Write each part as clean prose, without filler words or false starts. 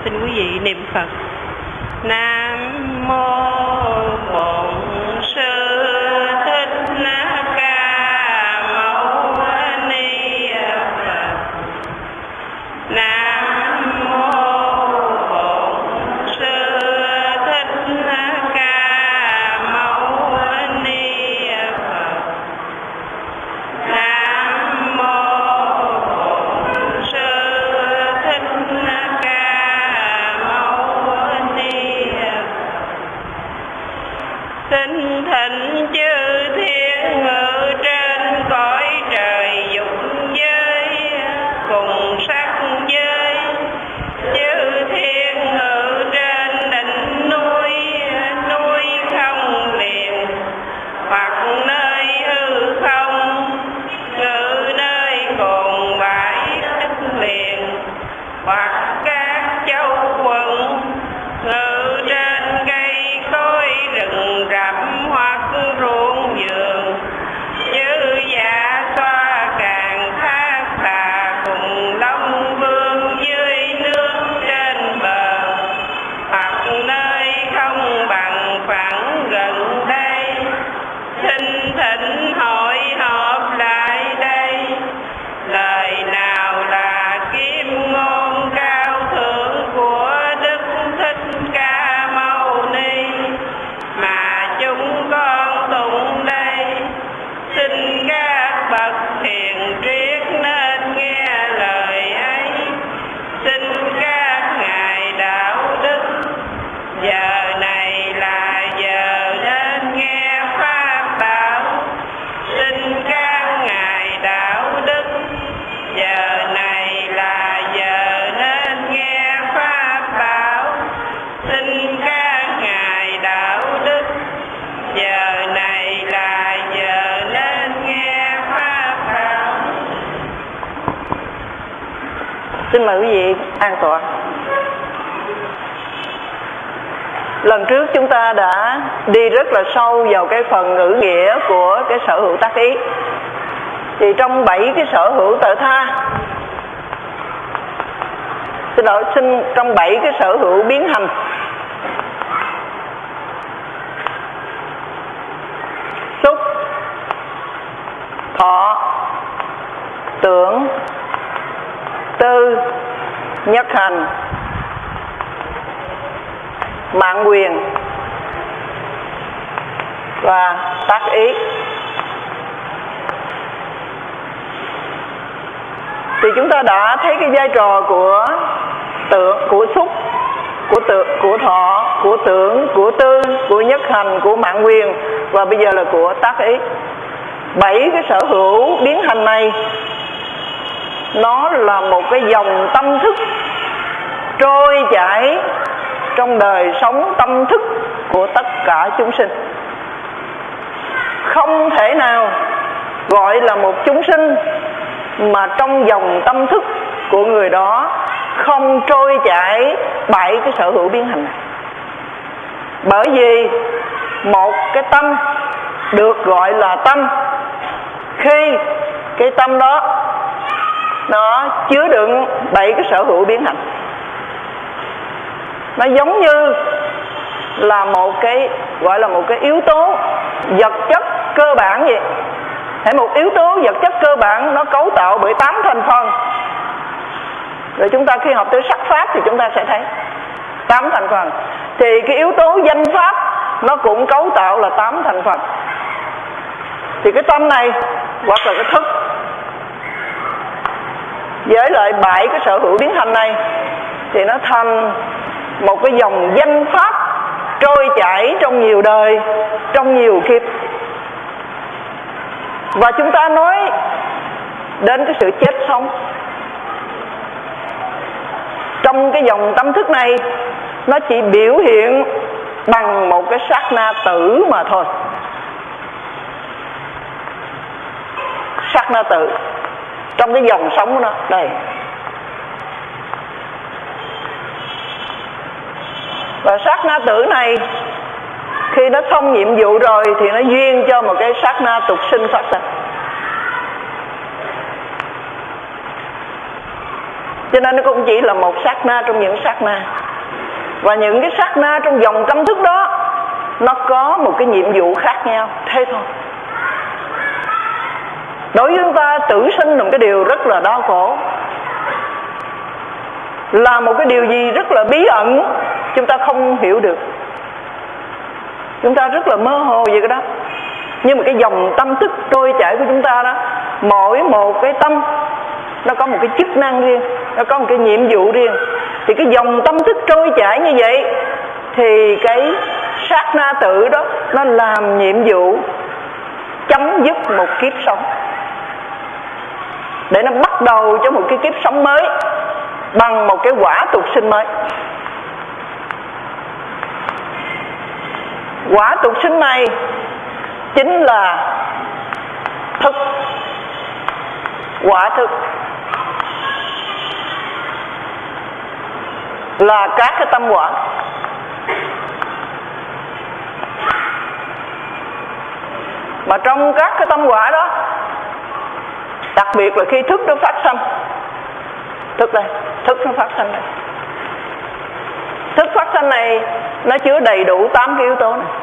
Xin quý vị niệm Phật. Nam mô Bổn Sư Thích Ca Mâu Ni Phật. Nam mô Bổn Sư Thích Ca Mâu Ni Phật. Nam mô Bổn Sư Thích Ca Mâu Ni Phật. Xin thỉnh chư thiên ngự trên cõi trời dục giới cùng sắc giới, chư thiên ngự trên đỉnh núi, núi không liền, hoặc nơi hư không, ngự nơi cồn bãi đất liền, hoặc các châu quận, ngự trên cây cối rừng rậm hoặc ruộng vườn, chư dạ xoa càng thác bà cùng long vương dưới nước trên bờ, hoặc nơi không bằng phẳng gần đây, xin thỉnh hội họp lại đây. Lời nào là kim ngôn cao thượng của Đức Thích Ca Mâu Ni mà chúng con tụng đây, xin các bậc hiền triết nên nghe lời ấy. Xin các ngài đạo đức, giờ này là giờ nên nghe pháp bảo. Xin các ngài đạo đức, giờ này là giờ nên nghe pháp bảo. Xin các ngài đạo đức, giờ này là giờ nên nghe pháp bảo. Xin mời quý vị an tọa. Lần trước chúng ta đã đi rất là sâu vào cái phần ngữ nghĩa của cái sở hữu tác ý. Thì trong 7 cái sở hữu tự tha, trong 7 cái sở hữu biến hành, xúc, thọ, tưởng, tư, nhất hành, mạng quyền và tác ý. Thì chúng ta đã thấy cái vai trò của tưởng, của xúc, của thọ, của tưởng, của tư, của nhất hành, của mạng quyền và bây giờ là của tác ý. 7 cái sở hữu biến hành này nó là một cái dòng tâm thức trôi chảy trong đời sống tâm thức của tất cả chúng sinh. Không thể nào gọi là một chúng sinh mà trong dòng tâm thức của người đó không trôi chảy 7 cái sở hữu biến hành này. Bởi vì một cái tâm được gọi là tâm khi cái tâm đó nó chứa đựng 7 cái sở hữu biến hành. Nó giống như là một cái gọi là một cái yếu tố vật chất cơ bản vậy. Hãy một yếu tố vật chất cơ bản nó cấu tạo bởi 8 thành phần. Rồi chúng ta khi học tới sắc pháp thì chúng ta sẽ thấy 8 thành phần. Thì cái yếu tố danh pháp nó cũng cấu tạo là 8 thành phần. Thì cái tâm này hoặc là cái thức với lại 7 cái sở hữu biến hành này thì nó thành một cái dòng danh pháp trôi chảy trong nhiều đời, trong nhiều kiếp. Và chúng ta nói đến cái sự chết sống. Trong cái dòng tâm thức này nó chỉ biểu hiện bằng một cái sát na tử mà thôi. Sát na tử trong cái dòng sống của nó đây. Và sát na tử này khi nó xong nhiệm vụ rồi thì nó duyên cho một cái sát na tục sinh phát sinh. Cho nên nó cũng chỉ là một sát na trong những sát na. Và những cái sát na trong dòng tâm thức đó nó có một cái nhiệm vụ khác nhau, thế thôi. Đối với chúng ta, tử sinh là một cái điều rất là đau khổ, là một cái điều gì rất là bí ẩn, chúng ta không hiểu được, chúng ta rất là mơ hồ về cái đó. Nhưng mà cái dòng tâm thức trôi chảy của chúng ta đó, mỗi một cái tâm nó có một cái chức năng riêng, nó có một cái nhiệm vụ riêng. Thì cái dòng tâm thức trôi chảy như vậy, thì cái sát na tự đó nó làm nhiệm vụ chấm dứt một kiếp sống, để nó bắt đầu cho một cái kiếp sống mới bằng một cái quả tục sinh mới. Quả tục sinh này chính là thức, quả thức, là các cái tâm quả. Mà trong các cái tâm quả đó, đặc biệt là khi thức nó phát sanh, thức đây, thức nó phát sanh đây, thức phát sanh này nó chứa đầy đủ 8 cái yếu tố này.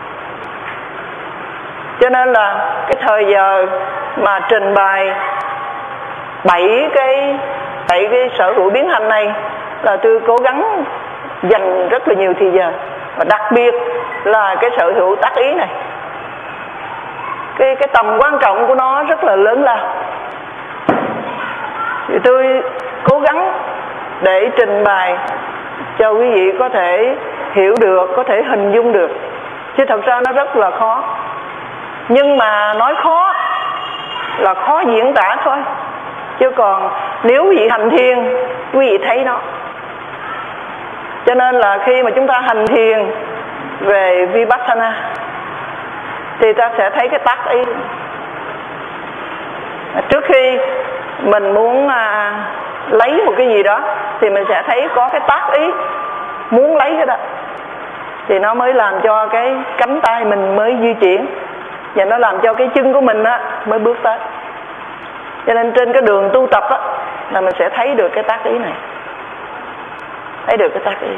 Cho nên là cái thời giờ mà trình bày 7 cái sở hữu biến hành này là tôi cố gắng dành rất là nhiều thời giờ, và đặc biệt là cái sở hữu tác ý này, cái tầm quan trọng của nó rất là lớn lao. Thì tôi cố gắng để trình bày cho quý vị có thể hiểu được, có thể hình dung được, chứ thật ra nó rất là khó. Nhưng mà nói khó là khó diễn tả thôi, chứ còn nếu quý vị hành thiền, quý vị thấy nó. Cho nên là khi mà chúng ta hành thiền về Vipassana thì ta sẽ thấy cái tác ý. Trước khi mình muốn lấy một cái gì đó thì mình sẽ thấy có cái tác ý muốn lấy cái đó, thì nó mới làm cho cái cánh tay mình mới di chuyển, và nó làm cho cái chân của mình á mới bước tới. Cho nên trên cái đường tu tập á là mình sẽ thấy được cái tác ý này, thấy được cái tác ý.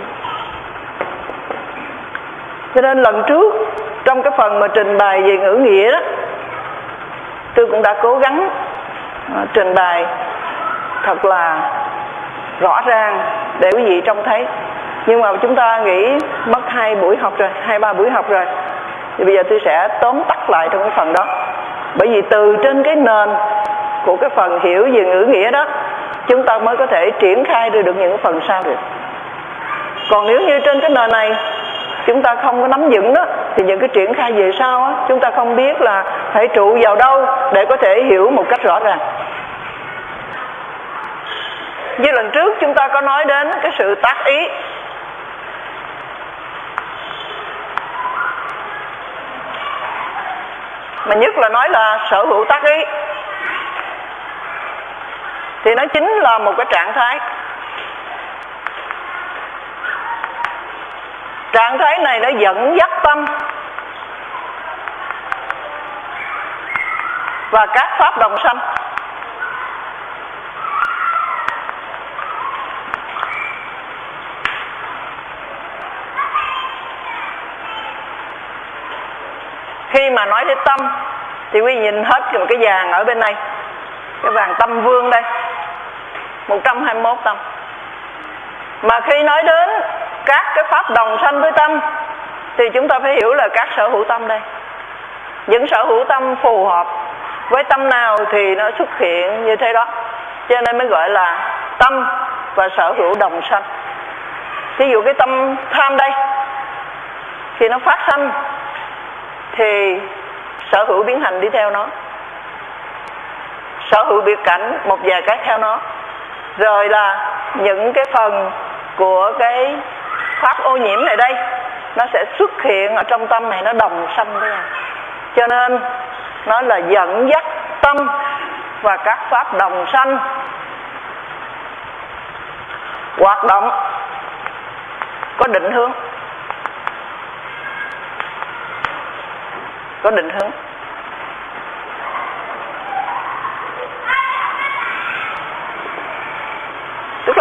Cho nên lần trước trong cái phần mà trình bày về ngữ nghĩa đó, tôi cũng đã cố gắng trình bày thật là rõ ràng để quý vị trông thấy. Nhưng mà chúng ta nghĩ mất 2-3 buổi học rồi, thì bây giờ tôi sẽ tóm tắt lại trong cái phần đó. Bởi vì từ trên cái nền của cái phần hiểu về ngữ nghĩa đó, chúng ta mới có thể triển khai được những phần sau được. Còn nếu như trên cái nền này chúng ta không có nắm vững đó, thì những cái triển khai về sau á, chúng ta không biết là phải trụ vào đâu để có thể hiểu một cách rõ ràng. Như lần trước chúng ta có nói đến cái sự tác ý. Mà nhất là nói là sở hữu tác ý, thì nó chính là một cái trạng thái. Trạng thái này nó dẫn dắt tâm và các pháp đồng sanh. Khi mà nói đến tâm thì quý vị nhìn hết một cái vàng ở bên này, cái vàng tâm vương đây, 121 tâm. Mà khi nói đến các cái pháp đồng sanh với tâm thì chúng ta phải hiểu là các sở hữu tâm đây. Những sở hữu tâm phù hợp với tâm nào thì nó xuất hiện như thế đó, cho nên mới gọi là tâm và sở hữu đồng sanh. Ví dụ cái tâm tham đây, khi nó phát sanh thì sở hữu biến hành đi theo nó, sở hữu biệt cảnh một vài cái theo nó, rồi là những cái phần của cái pháp ô nhiễm này đây nó sẽ xuất hiện ở trong tâm này, nó đồng sanh với nhau. Cho nên nó là dẫn dắt tâm và các pháp đồng sanh hoạt động có định hướng, có định hướng.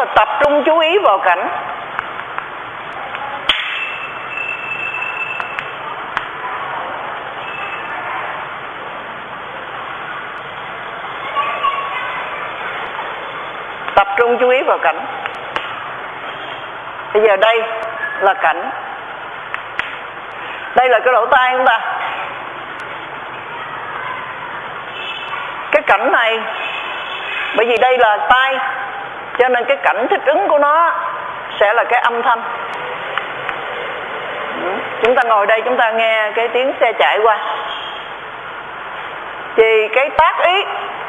là tập trung chú ý vào cảnh. Tập trung chú ý vào cảnh. Bây giờ đây là cảnh. Đây là cái lỗ tai chúng ta. Cái cảnh này, bởi vì đây là tai, cho nên cái cảnh thích ứng của nó sẽ là cái âm thanh. Chúng ta ngồi đây chúng ta nghe cái tiếng xe chạy qua, thì cái tác ý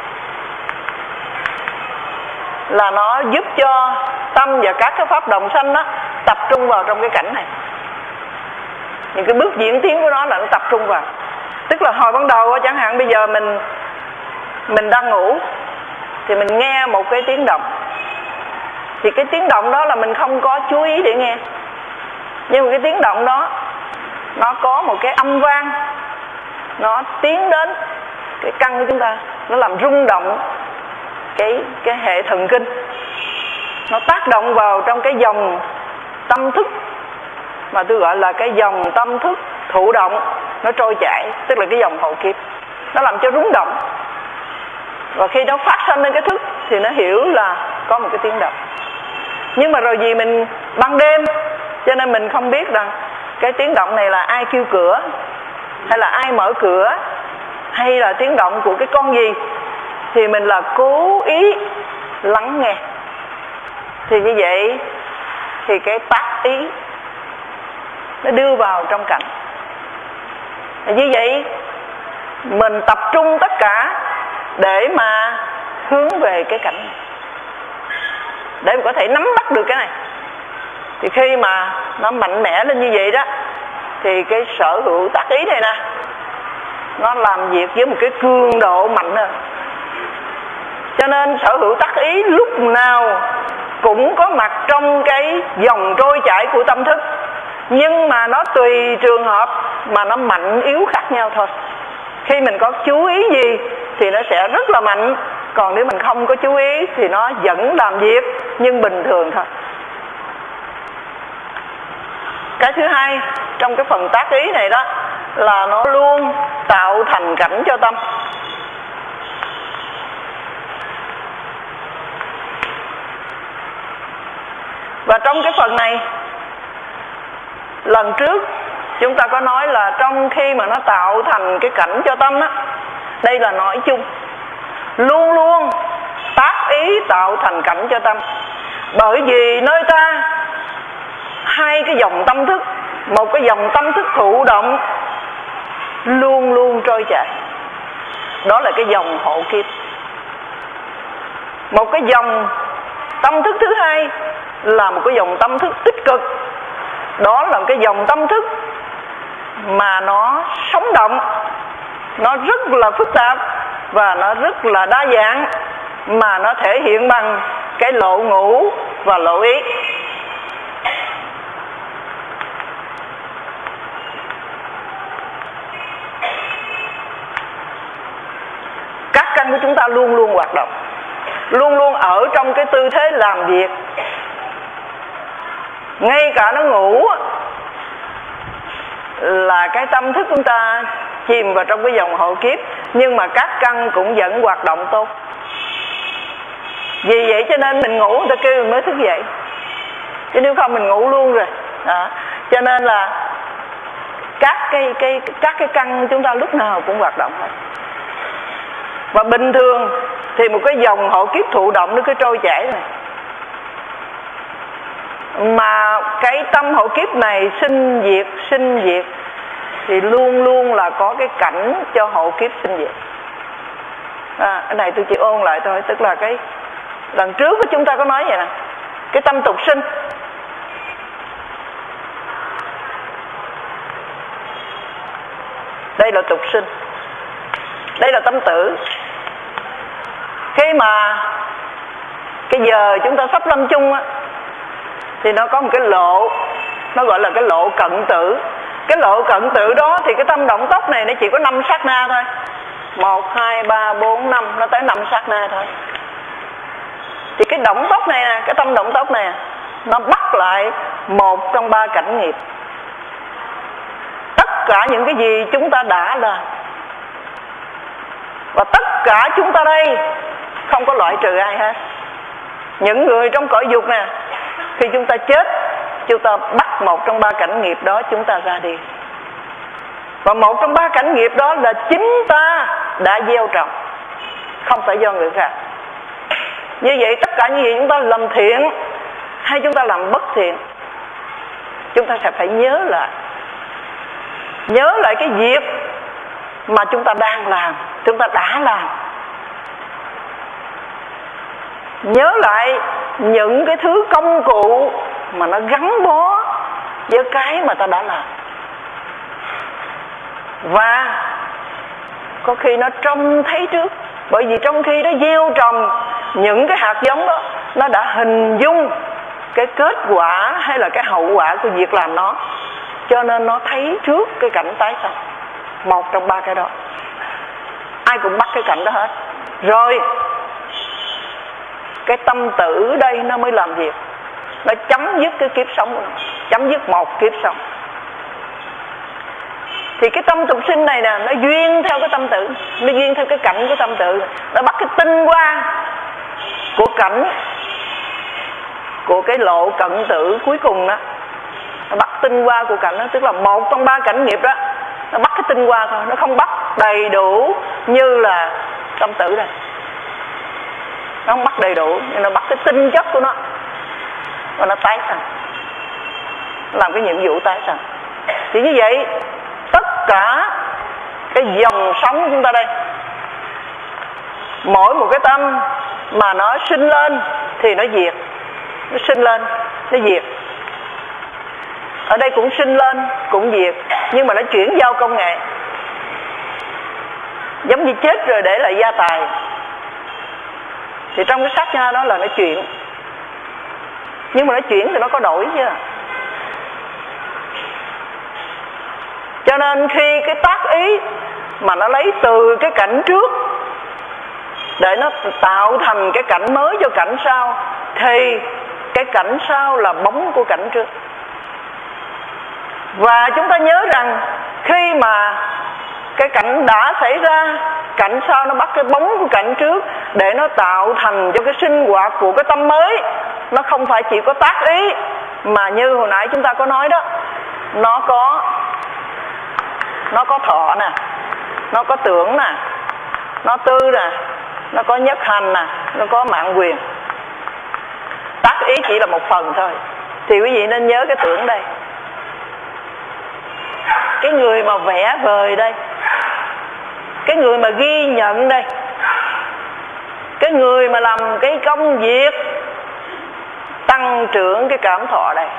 là nó giúp cho tâm và các cái pháp đồng sanh đó tập trung vào trong cái cảnh này. Những cái bước diễn tiến của nó là nó tập trung vào. Tức là hồi ban đầu chẳng hạn bây giờ mình đang ngủ thì mình nghe một cái tiếng động, thì cái tiếng động đó là mình không có chú ý để nghe, nhưng mà cái tiếng động đó nó có một cái âm vang, nó tiến đến cái căn của chúng ta, nó làm rung động cái hệ thần kinh, nó tác động vào trong cái dòng tâm thức mà tôi gọi là cái dòng tâm thức thụ động, nó trôi chảy, tức là cái dòng hậu kiếp, nó làm cho rung động. Và khi nó phát sinh lên cái thức thì nó hiểu là có một cái tiếng động. Nhưng mà rồi vì mình ban đêm cho nên mình không biết rằng cái tiếng động này là ai kêu cửa, hay là ai mở cửa, hay là tiếng động của cái con gì, thì mình là cố ý lắng nghe. Thì như vậy thì cái tác ý nó đưa vào trong cảnh. Như vậy mình tập trung tất cả để mà hướng về cái cảnh này, để mình có thể nắm bắt được cái này. Thì khi mà nó mạnh mẽ lên như vậy đó, thì cái sở hữu tác ý này nè, nó làm việc với một cái cường độ mạnh hơn. Cho nên sở hữu tác ý lúc nào cũng có mặt trong cái dòng trôi chảy của tâm thức, nhưng mà nó tùy trường hợp mà nó mạnh yếu khác nhau thôi. Khi mình có chú ý gì thì nó sẽ rất là mạnh, còn nếu mình không có chú ý thì nó vẫn làm việc nhưng bình thường thôi. Cái thứ hai trong cái phần tác ý này đó là nó luôn tạo thành cảnh cho tâm. Và trong cái phần này, lần trước chúng ta có nói là trong khi mà nó tạo thành cái cảnh cho tâm á, đây là nói chung, luôn luôn tác ý tạo thành cảnh cho tâm. Bởi vì nơi ta hai cái dòng tâm thức, một cái dòng tâm thức thụ động luôn luôn trôi chảy, đó là cái dòng hộ kiếp. Một cái dòng tâm thức thứ hai là một cái dòng tâm thức tích cực, đó là cái dòng tâm thức mà nó sống động, nó rất là phức tạp và nó rất là đa dạng, mà nó thể hiện bằng cái lộ ngũ và lộ ý. Các căn của chúng ta luôn luôn hoạt động, luôn luôn ở trong cái tư thế làm việc. Ngay cả nó ngủ là cái tâm thức chúng ta chìm vào trong cái dòng hộ kiếp, nhưng mà các căn cũng vẫn hoạt động tốt. Vì vậy cho nên mình ngủ người ta kêu mình mới thức dậy, chứ nếu không mình ngủ luôn rồi đó. Cho nên là các cái căn chúng ta lúc nào cũng hoạt động hết. Và bình thường thì một cái dòng hộ kiếp thụ động nó cứ trôi chảy này, mà cái tâm hộ kiếp này sinh diệt thì luôn luôn là có cái cảnh cho hộ kiếp sinh diệt. Cái này tôi chỉ ôn lại thôi, tức là cái lần trước chúng ta có nói vậy nè, cái tâm tục sinh đây là tục sinh, đây là tâm tử. Khi mà cái giờ chúng ta sắp lâm chung á, thì nó có một cái lộ, nó gọi là cái lộ cận tử. Cái lộ cận tử đó thì cái tâm động tốc này nó chỉ có 5 sát na thôi, 1, 2, 3, 4, 5, nó tới 5 sát na thôi. Thì cái động tốc này nè, cái tâm động tốc này nó bắt lại một trong ba cảnh nghiệp. Tất cả những cái gì chúng ta đã làm, và tất cả chúng ta đây không có loại trừ ai hết. Những người trong cõi dục nè, khi chúng ta chết, chúng ta bắt một trong ba cảnh nghiệp đó chúng ta ra đi. Và một trong ba cảnh nghiệp đó là chính ta đã gieo trồng, không phải do người khác. Như vậy tất cả những gì chúng ta làm thiện hay chúng ta làm bất thiện, chúng ta sẽ phải nhớ lại cái việc mà chúng ta đang làm, chúng ta đã làm. Nhớ lại những cái thứ công cụ mà nó gắn bó với cái mà ta đã làm. Và có khi nó trông thấy trước, bởi vì trong khi nó gieo trồng những cái hạt giống đó, nó đã hình dung cái kết quả hay là cái hậu quả của việc làm nó, cho nên nó thấy trước cái cảnh tái sanh. Một trong ba cái đó, ai cũng bắt cái cảnh đó hết. Rồi cái tâm tử đây nó mới làm việc, nó chấm dứt cái kiếp sống của nó, chấm dứt một kiếp sống. Thì cái tâm tục sinh này nè, nó duyên theo cái tâm tử, nó duyên theo cái cảnh của tâm tử. Nó bắt cái tinh hoa của cảnh, của cái lộ cận tử cuối cùng đó, nó bắt tinh hoa của cảnh đó, tức là một trong ba cảnh nghiệp đó, nó bắt cái tinh hoa thôi, nó không bắt đầy đủ như là tâm tử đây. Nó không bắt đầy đủ, nhưng nó bắt cái tinh chất của nó, và nó tái sanh, làm cái nhiệm vụ tái sanh. Thì như vậy tất cả cái dòng sống của chúng ta đây, mỗi một cái tâm mà nó sinh lên thì nó diệt, nó sinh lên nó diệt. Ở đây cũng sinh lên cũng diệt, nhưng mà nó chuyển giao công nghệ, giống như chết rồi để lại gia tài. Thì trong cái sát na đó là nó chuyển, nhưng mà nó chuyển thì nó có đổi chứ. Cho nên khi cái tác ý mà nó lấy từ cái cảnh trước để nó tạo thành cái cảnh mới cho cảnh sau, thì cái cảnh sau là bóng của cảnh trước. Và chúng ta nhớ rằng khi mà cái cảnh đã xảy ra, cảnh sau nó bắt cái bóng của cảnh trước để nó tạo thành cho cái sinh hoạt của cái tâm mới. Nó không phải chỉ có tác ý, mà như hồi nãy chúng ta có nói đó, nó có thọ nè, nó có tưởng nè, nó tư nè, nó có nhất hành nè, nó có mạng quyền. Tác ý chỉ là một phần thôi. Thì quý vị nên nhớ cái tưởng đây. Cái người mà vẽ vời đây, cái người mà ghi nhận đây, cái người mà làm cái công việc tăng trưởng cái cảm thọ đây.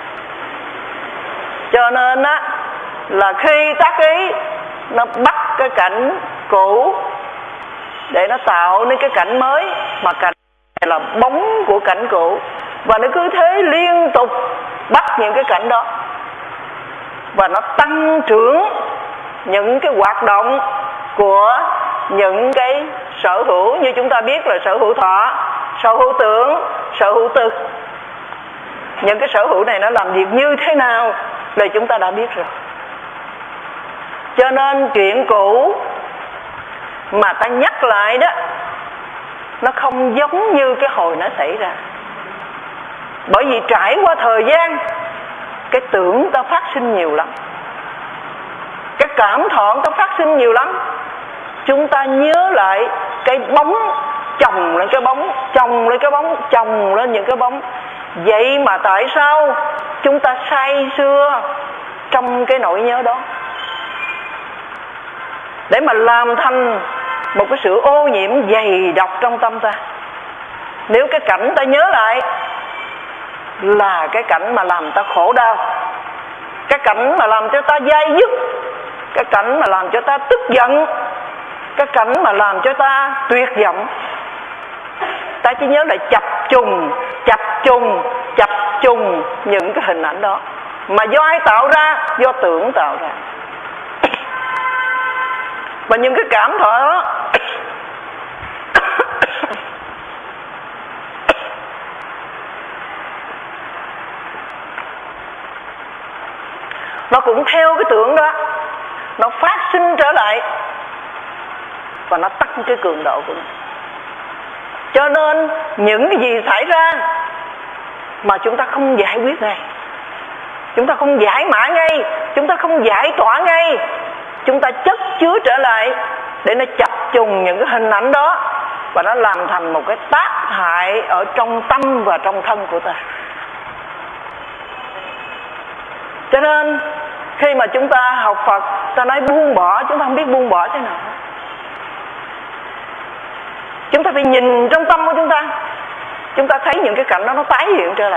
Cho nên á, là khi tác ý nó bắt cái cảnh cũ để nó tạo nên cái cảnh mới, mà cảnh này là bóng của cảnh cũ, và nó cứ thế liên tục bắt những cái cảnh đó, và nó tăng trưởng những cái hoạt động của những cái sở hữu. Như chúng ta biết là sở hữu thọ, sở hữu tưởng, sở hữu tư. Những cái sở hữu này nó làm việc như thế nào là chúng ta đã biết rồi. Cho nên chuyện cũ mà ta nhắc lại đó, nó không giống như cái hồi nó xảy ra. Bởi vì trải qua thời gian, cái tưởng ta phát sinh nhiều lắm, cái cảm thọ ta phát sinh nhiều lắm. Chúng ta nhớ lại cái bóng chồng lên cái bóng, chồng lên cái bóng, chồng lên những cái bóng. Vậy mà tại sao chúng ta say sưa trong cái nỗi nhớ đó, để mà làm thành một cái sự ô nhiễm dày đặc trong tâm ta. Nếu cái cảnh ta nhớ lại là cái cảnh mà làm ta khổ đau, cái cảnh mà làm cho ta dai dứt, cái cảnh mà làm cho ta tức giận, cái cảnh mà làm cho ta tuyệt vọng, ta chỉ nhớ lại chập trùng những cái hình ảnh đó. Mà do ai tạo ra? Do tưởng tạo ra. Và những cái cảm thọ đó nó cũng theo cái tưởng đó, nó phát sinh trở lại và nó tăng cái cường độ của nó. Cho nên những cái gì xảy ra mà chúng ta không giải quyết ngay, chúng ta không giải mã ngay, chúng ta không giải tỏa ngay, chúng ta chất chứa trở lại để nó chập trùng những cái hình ảnh đó và nó làm thành một cái tác hại ở trong tâm và trong thân của ta. Cho nên khi mà chúng ta học Phật, ta nói buông bỏ, chúng ta không biết buông bỏ thế nào. Chúng ta phải nhìn trong tâm của chúng ta thấy những cái cảnh đó nó tái hiện trở lại.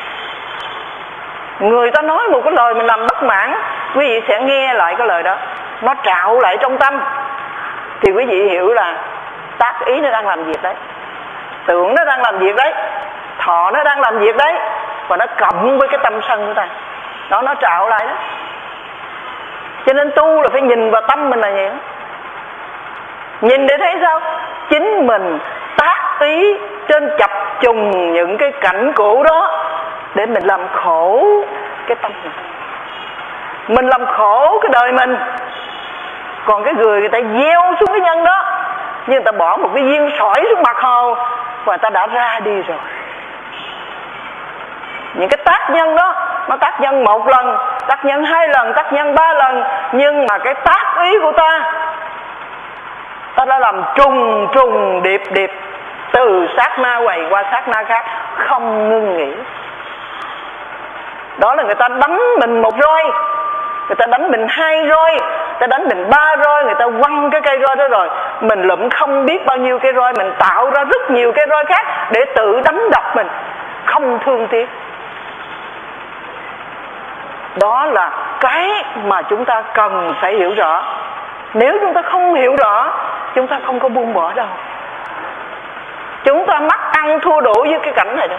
Người ta nói một cái lời mình làm bất mãn, quý vị sẽ nghe lại cái lời đó, nó trạo lại trong tâm, thì quý vị hiểu là tác ý nó đang làm việc đấy, tưởng nó đang làm việc đấy, thọ nó đang làm việc đấy, và nó cộng với cái tâm sân của ta, đó nó trạo lại đó. Cho nên tu là phải nhìn vào tâm mình là vậy đó. Nhìn để thấy sao? Chính mình tác ý trên chập trùng những cái cảnh cũ đó để mình làm khổ cái tâm mình làm khổ cái đời mình. Còn cái người ta gieo xuống cái nhân đó, nhưng người ta bỏ một cái viên sỏi xuống mặt hồ và ta đã ra đi rồi. Những cái tác nhân đó, nó tác nhân một lần, tác nhân hai lần, tác nhân ba lần, nhưng mà cái tác ý của ta đã làm trùng trùng điệp điệp từ sát na quầy qua sát na khác, không ngưng nghỉ. Đó là người ta đánh mình một roi, người ta đánh mình hai roi, người ta đánh mình ba roi, người ta quăng cái cây roi đó rồi mình lụm không biết bao nhiêu cây roi, mình tạo ra rất nhiều cây roi khác để tự đánh đập mình, không thương tiếc. Đó là cái mà chúng ta cần phải hiểu rõ. Nếu chúng ta không hiểu rõ, chúng ta không có buông bỏ đâu. Chúng ta mắc ăn thua đủ với cái cảnh này đâu.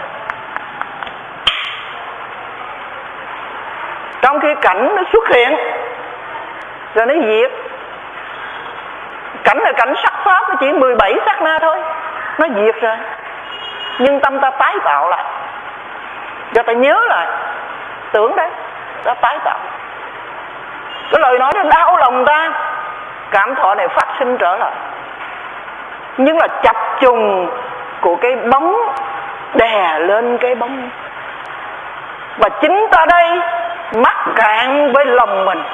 Trong khi cảnh nó xuất hiện rồi nó diệt. Cảnh là cảnh sắc pháp, nó chỉ 17 sát na thôi, nó diệt rồi. Nhưng tâm ta tái tạo lại, cho ta nhớ lại tưởng đấy, ta tái tạo. Cái lời nói nó đau lòng ta, cảm thọ này phát sinh trở lại. Nhưng là chập trùng của cái bóng đè lên cái bóng. Và chính ta đây mắc cạn với lòng mình,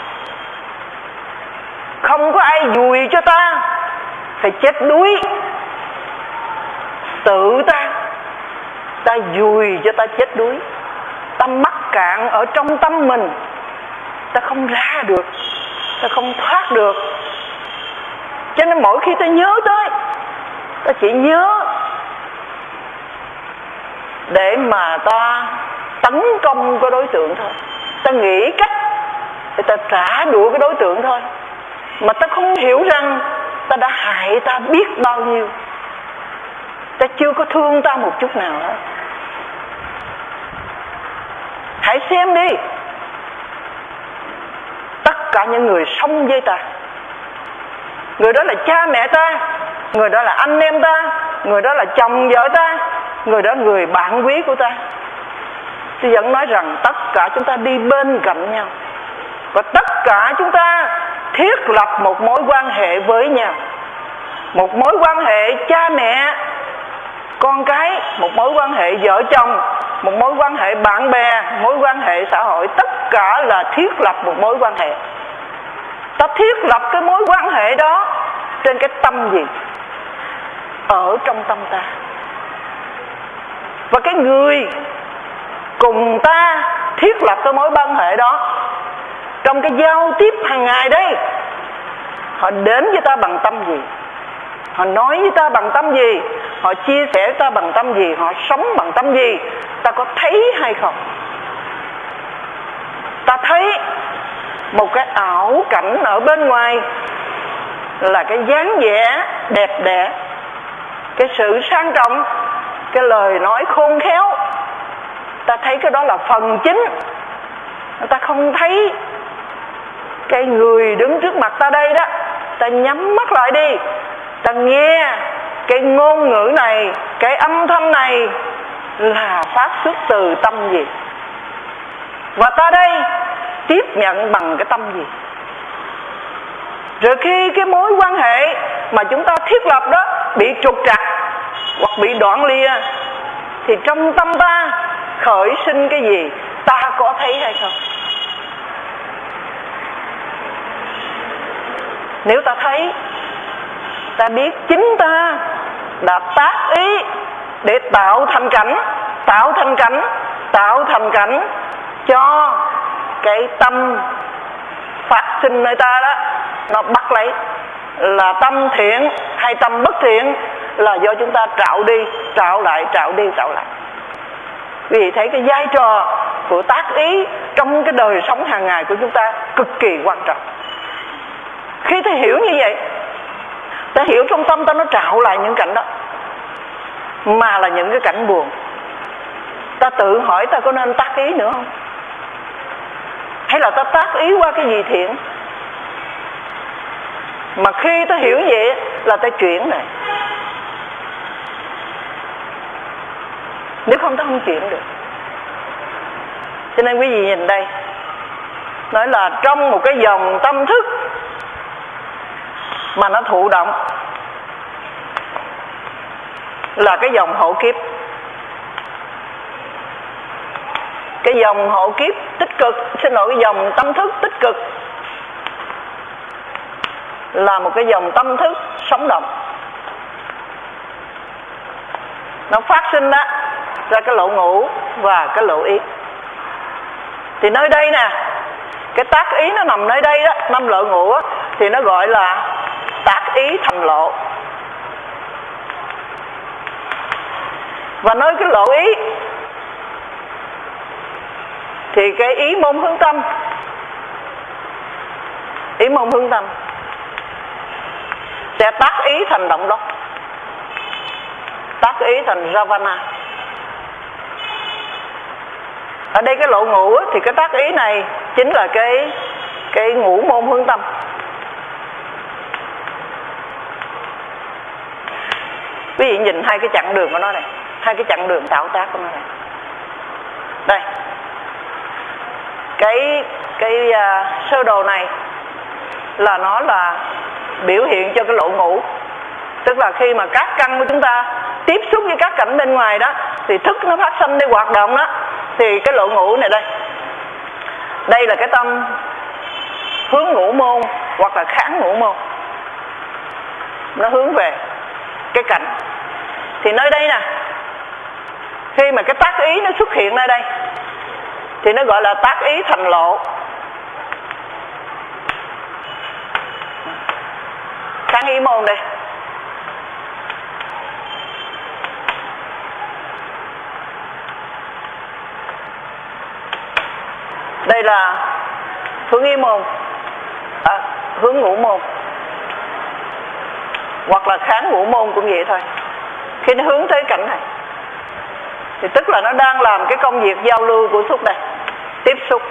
không có ai dùi cho ta, phải chết đuối. Tự ta dùi cho ta chết đuối. Ta mắc cạn ở trong tâm mình, ta không ra được, ta không thoát được. Cho nên mỗi khi ta nhớ tới, ta chỉ nhớ để mà ta tấn công cái đối tượng thôi, ta nghĩ cách để ta trả đũa cái đối tượng thôi, mà ta không hiểu rằng ta đã hại ta biết bao nhiêu. Ta chưa có thương ta một chút nào hết. Hãy xem đi, tất cả những người sống với ta, người đó là cha mẹ ta, người đó là anh em ta, người đó là chồng vợ ta, người đó là người bạn quý của ta. Tôi vẫn nói rằng tất cả chúng ta đi bên cạnh nhau, và tất cả chúng ta thiết lập một mối quan hệ với nhau. Một mối quan hệ cha mẹ, con cái, một mối quan hệ vợ chồng, một mối quan hệ bạn bè, mối quan hệ xã hội. Tất cả là thiết lập một mối quan hệ. Ta thiết lập cái mối quan hệ đó trên cái tâm gì? Ở trong tâm ta. Và cái người cùng ta thiết lập cái mối quan hệ đó, trong cái giao tiếp hàng ngày đây, họ đến với ta bằng tâm gì? Họ nói với ta bằng tâm gì? Họ chia sẻ với ta bằng tâm gì? Họ sống bằng tâm gì? Ta có thấy hay không? Ta thấy một cái ảo cảnh ở bên ngoài là cái dáng vẻ đẹp đẽ, cái sự sang trọng, cái lời nói khôn khéo. Ta thấy cái đó là phần chính. Ta không thấy cái người đứng trước mặt ta đây đó. Ta nhắm mắt lại đi, ta nghe cái ngôn ngữ này, cái âm thanh này là phát xuất từ tâm gì. Và ta đây tiếp nhận bằng cái tâm gì. Rồi khi cái mối quan hệ mà chúng ta thiết lập đó bị trục trặc hoặc bị đoạn lìa, thì trong tâm ta khởi sinh cái gì, ta có thấy hay không? Nếu ta thấy, ta biết chính ta đã tác ý để tạo thành cảnh cho cái tâm phát sinh nơi ta đó nó bắt lấy là tâm thiện hay tâm bất thiện, là do chúng ta trạo đi trạo lại. Quý vị thấy cái vai trò của tác ý trong cái đời sống hàng ngày của chúng ta cực kỳ quan trọng. Khi ta hiểu như vậy, ta hiểu trong tâm ta nó trạo lại những cảnh đó, mà là những cái cảnh buồn, ta tự hỏi ta có nên tác ý nữa không? Hay là ta tác ý qua cái gì thiện? Mà khi ta hiểu vậy là ta chuyển này. Nếu không ta không chuyển được. Cho nên quý vị nhìn đây, nói là trong một cái dòng tâm thức mà nó thụ động là cái dòng hộ kiếp. Cái dòng hộ kiếp tích cực, cái dòng tâm thức tích cực là một cái dòng tâm thức sống động. Nó phát sinh đó ra cái lộ ngũ và cái lộ ý. Thì nơi đây nè, cái tác ý nó nằm nơi đây đó, năm lộ ngũ đó, thì nó gọi là tác ý thành lộ. Và nơi cái lộ ý thì cái ý môn hướng tâm sẽ tác ý thành động đốc, tác ý thành Ravana. Ở đây cái lộ ngũ thì cái tác ý này chính là cái ngũ môn hướng tâm. Quý vị nhìn hai cái chặng đường của nó này, hai cái chặng đường tạo tác của nó này. Đây, cái sơ đồ này là nó là biểu hiện cho cái lộ ngũ. Tức là khi mà các căn của chúng ta tiếp xúc với các cảnh bên ngoài đó, thì thức nó phát sinh để hoạt động đó, thì cái lộ ngũ này đây là cái tâm hướng ngũ môn hoặc là kháng ngũ môn, nó hướng về cái cảnh. Thì nơi đây nè, khi mà cái tác ý nó xuất hiện nơi đây thì nó gọi là tác ý thành lộ. Kháng ý môn đây, đây là hướng ý môn, hướng ngũ môn hoặc là kháng ngũ môn cũng vậy thôi. Khi nó hướng tới cảnh này thì tức là nó đang làm cái công việc giao lưu của xúc đây, tiếp xúc.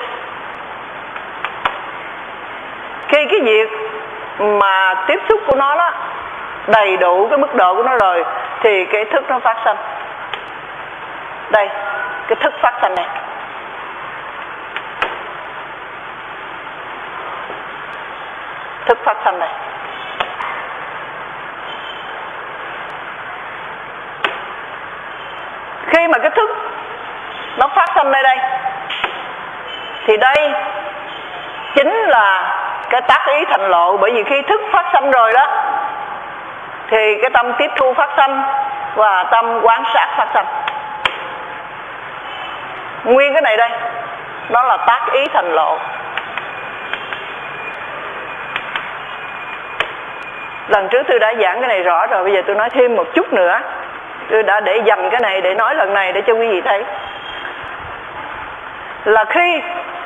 Khi cái việc mà tiếp xúc của nó đó đầy đủ cái mức độ của nó rồi thì cái thức nó phát sinh. Đây, cái thức phát sinh này. Thức phát sinh này. Khi mà cái thức nó phát sinh nơi đây thì đây chính là cái tác ý thành lộ. Bởi vì khi thức phát sinh rồi đó thì cái tâm tiếp thu phát sinh và tâm quan sát phát sinh. Nguyên cái này đây đó là tác ý thành lộ. Lần trước tôi đã giảng cái này rõ rồi, bây giờ tôi nói thêm một chút nữa. Tôi đã để dành cái này để nói lần này để cho quý vị thấy là khi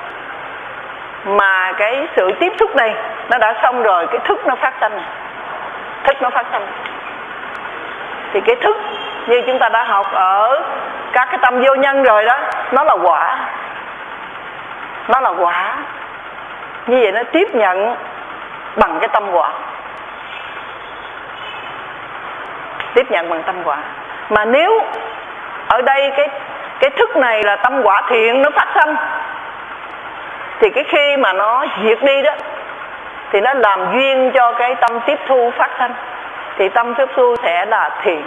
mà cái sự tiếp xúc này nó đã xong rồi, cái thức nó phát sinh. Thức nó phát sinh thì cái thức như chúng ta đã học ở các cái tâm vô nhân rồi đó, nó là quả. Nó là quả. Như vậy nó tiếp nhận bằng cái tâm quả. Tiếp nhận bằng tâm quả. Mà nếu ở đây cái thức này là tâm quả thiện nó phát sinh thì cái khi mà nó diệt đi đó thì nó làm duyên cho cái tâm tiếp thu phát sanh, thì tâm tiếp thu sẽ là thiện.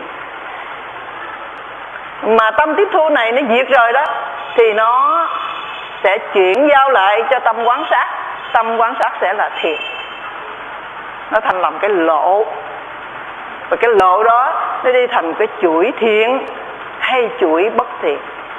Mà tâm tiếp thu này nó diệt rồi đó thì nó sẽ chuyển giao lại cho tâm quán sát, tâm quán sát sẽ là thiện. Nó thành làm cái lộ, và cái lộ đó nó đi thành cái chuỗi thiện hay chuỗi bất thiện.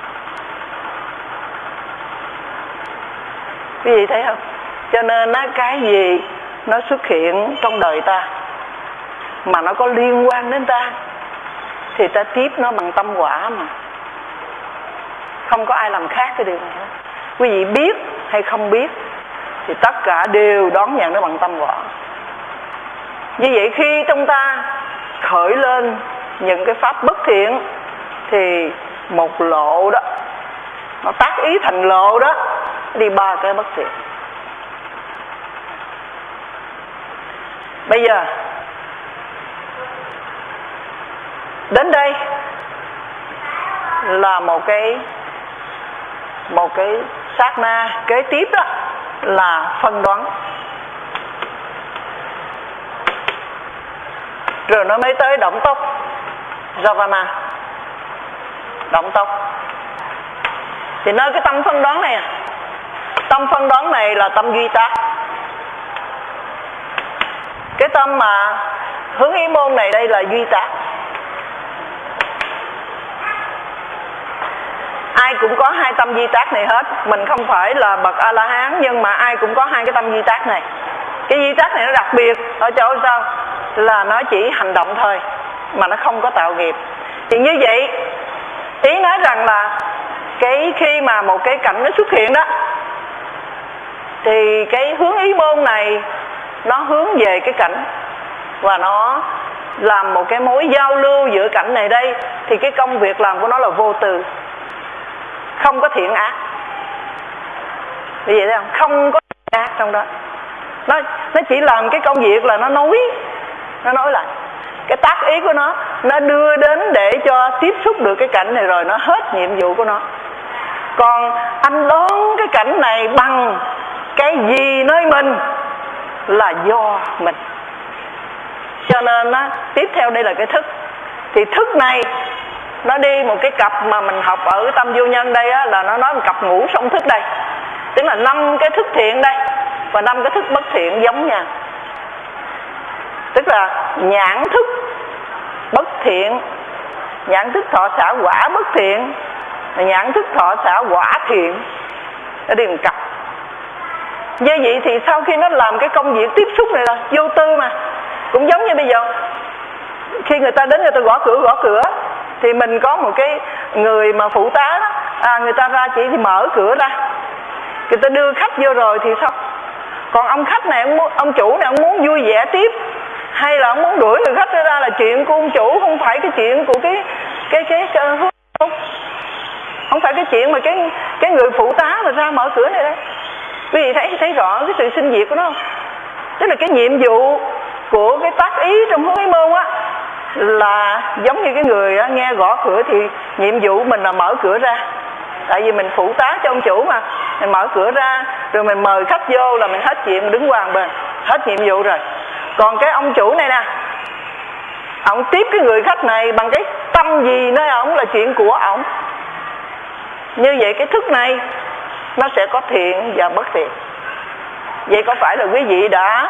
Quý vị thấy không? Cho nên cái gì nó xuất hiện trong đời ta mà nó có liên quan đến ta thì ta tiếp nó bằng tâm quả mà. Không có ai làm khác cái điều này hết. Quý vị biết hay không biết thì tất cả đều đón nhận nó bằng tâm quả. Như vậy khi trong ta khởi lên những cái pháp bất thiện thì một lộ đó nó tác ý thành lộ đó, đi ba cái bất thiện. Bây giờ đến đây là một cái sát na kế tiếp đó là phân đoán. Rồi nó mới tới động tốc, Javana, động tốc. Thì nói cái tâm phân đoán này, tâm phân đoán này là tâm duy tác. Cái tâm mà hướng ý môn này đây là duy tác. Ai cũng có hai tâm duy tác này hết. Mình không phải là bậc A-la-hán, nhưng mà ai cũng có hai cái tâm duy tác này. Cái duy tác này nó đặc biệt ở chỗ sao? Là nó chỉ hành động thôi, mà nó không có tạo nghiệp. Thì như vậy, ý nói rằng là cái khi mà một cái cảnh nó xuất hiện đó, thì cái hướng ý môn này nó hướng về cái cảnh và nó làm một cái mối giao lưu giữa cảnh này đây. Thì cái công việc làm của nó là vô tư, không có thiện ác. Vì vậy thấy không? Không có thiện ác trong đó. Nó chỉ làm cái công việc là nó nói lại. Cái tác ý của nó đưa đến để cho tiếp xúc được cái cảnh này rồi nó hết nhiệm vụ của nó. Còn anh đón cái cảnh này bằng cái gì nơi mình là do mình. Cho nên tiếp theo đây là cái thức. Thì thức này nó đi một cái cặp mà mình học ở tâm vô nhân đây á, là nó nói một cặp ngũ song thức đây. Tức là 5 cái thức thiện đây và 5 cái thức bất thiện giống nhau. Tức là nhãn thức bất thiện, nhãn thức thọ xả quả bất thiện, nhãn thức thọ xả quả thiện. Nó đi một cặp. Như vậy thì sau khi nó làm cái công việc tiếp xúc này là vô tư mà. Cũng giống như bây giờ khi người ta đến người ta gõ cửa thì mình có một cái người mà phụ tá đó, người ta ra chỉ thì mở cửa ra, người ta đưa khách vô rồi thì sao? Còn ông khách này, ông chủ này, ông muốn vui vẻ tiếp hay là ông muốn đuổi người khách ra là chuyện của ông chủ, không phải cái chuyện của cái không phải cái chuyện mà cái người phụ tá mà ra mở cửa này đấy. Quý vị thấy rõ cái sự sinh diệt của nó không? Tức là cái nhiệm vụ của cái tác ý trong hướng ý môn á là giống như cái người nghe gõ cửa thì nhiệm vụ mình là mở cửa ra. Tại vì mình phụ tá cho ông chủ mà, mình mở cửa ra rồi mình mời khách vô là mình hết chuyện, mình đứng qua một bên, hết nhiệm vụ rồi. Còn cái ông chủ này nè, ông tiếp cái người khách này bằng cái tâm gì nơi ổng là chuyện của ổng. Như vậy cái thức này nó sẽ có thiện và bất thiện. Vậy có phải là quý vị đã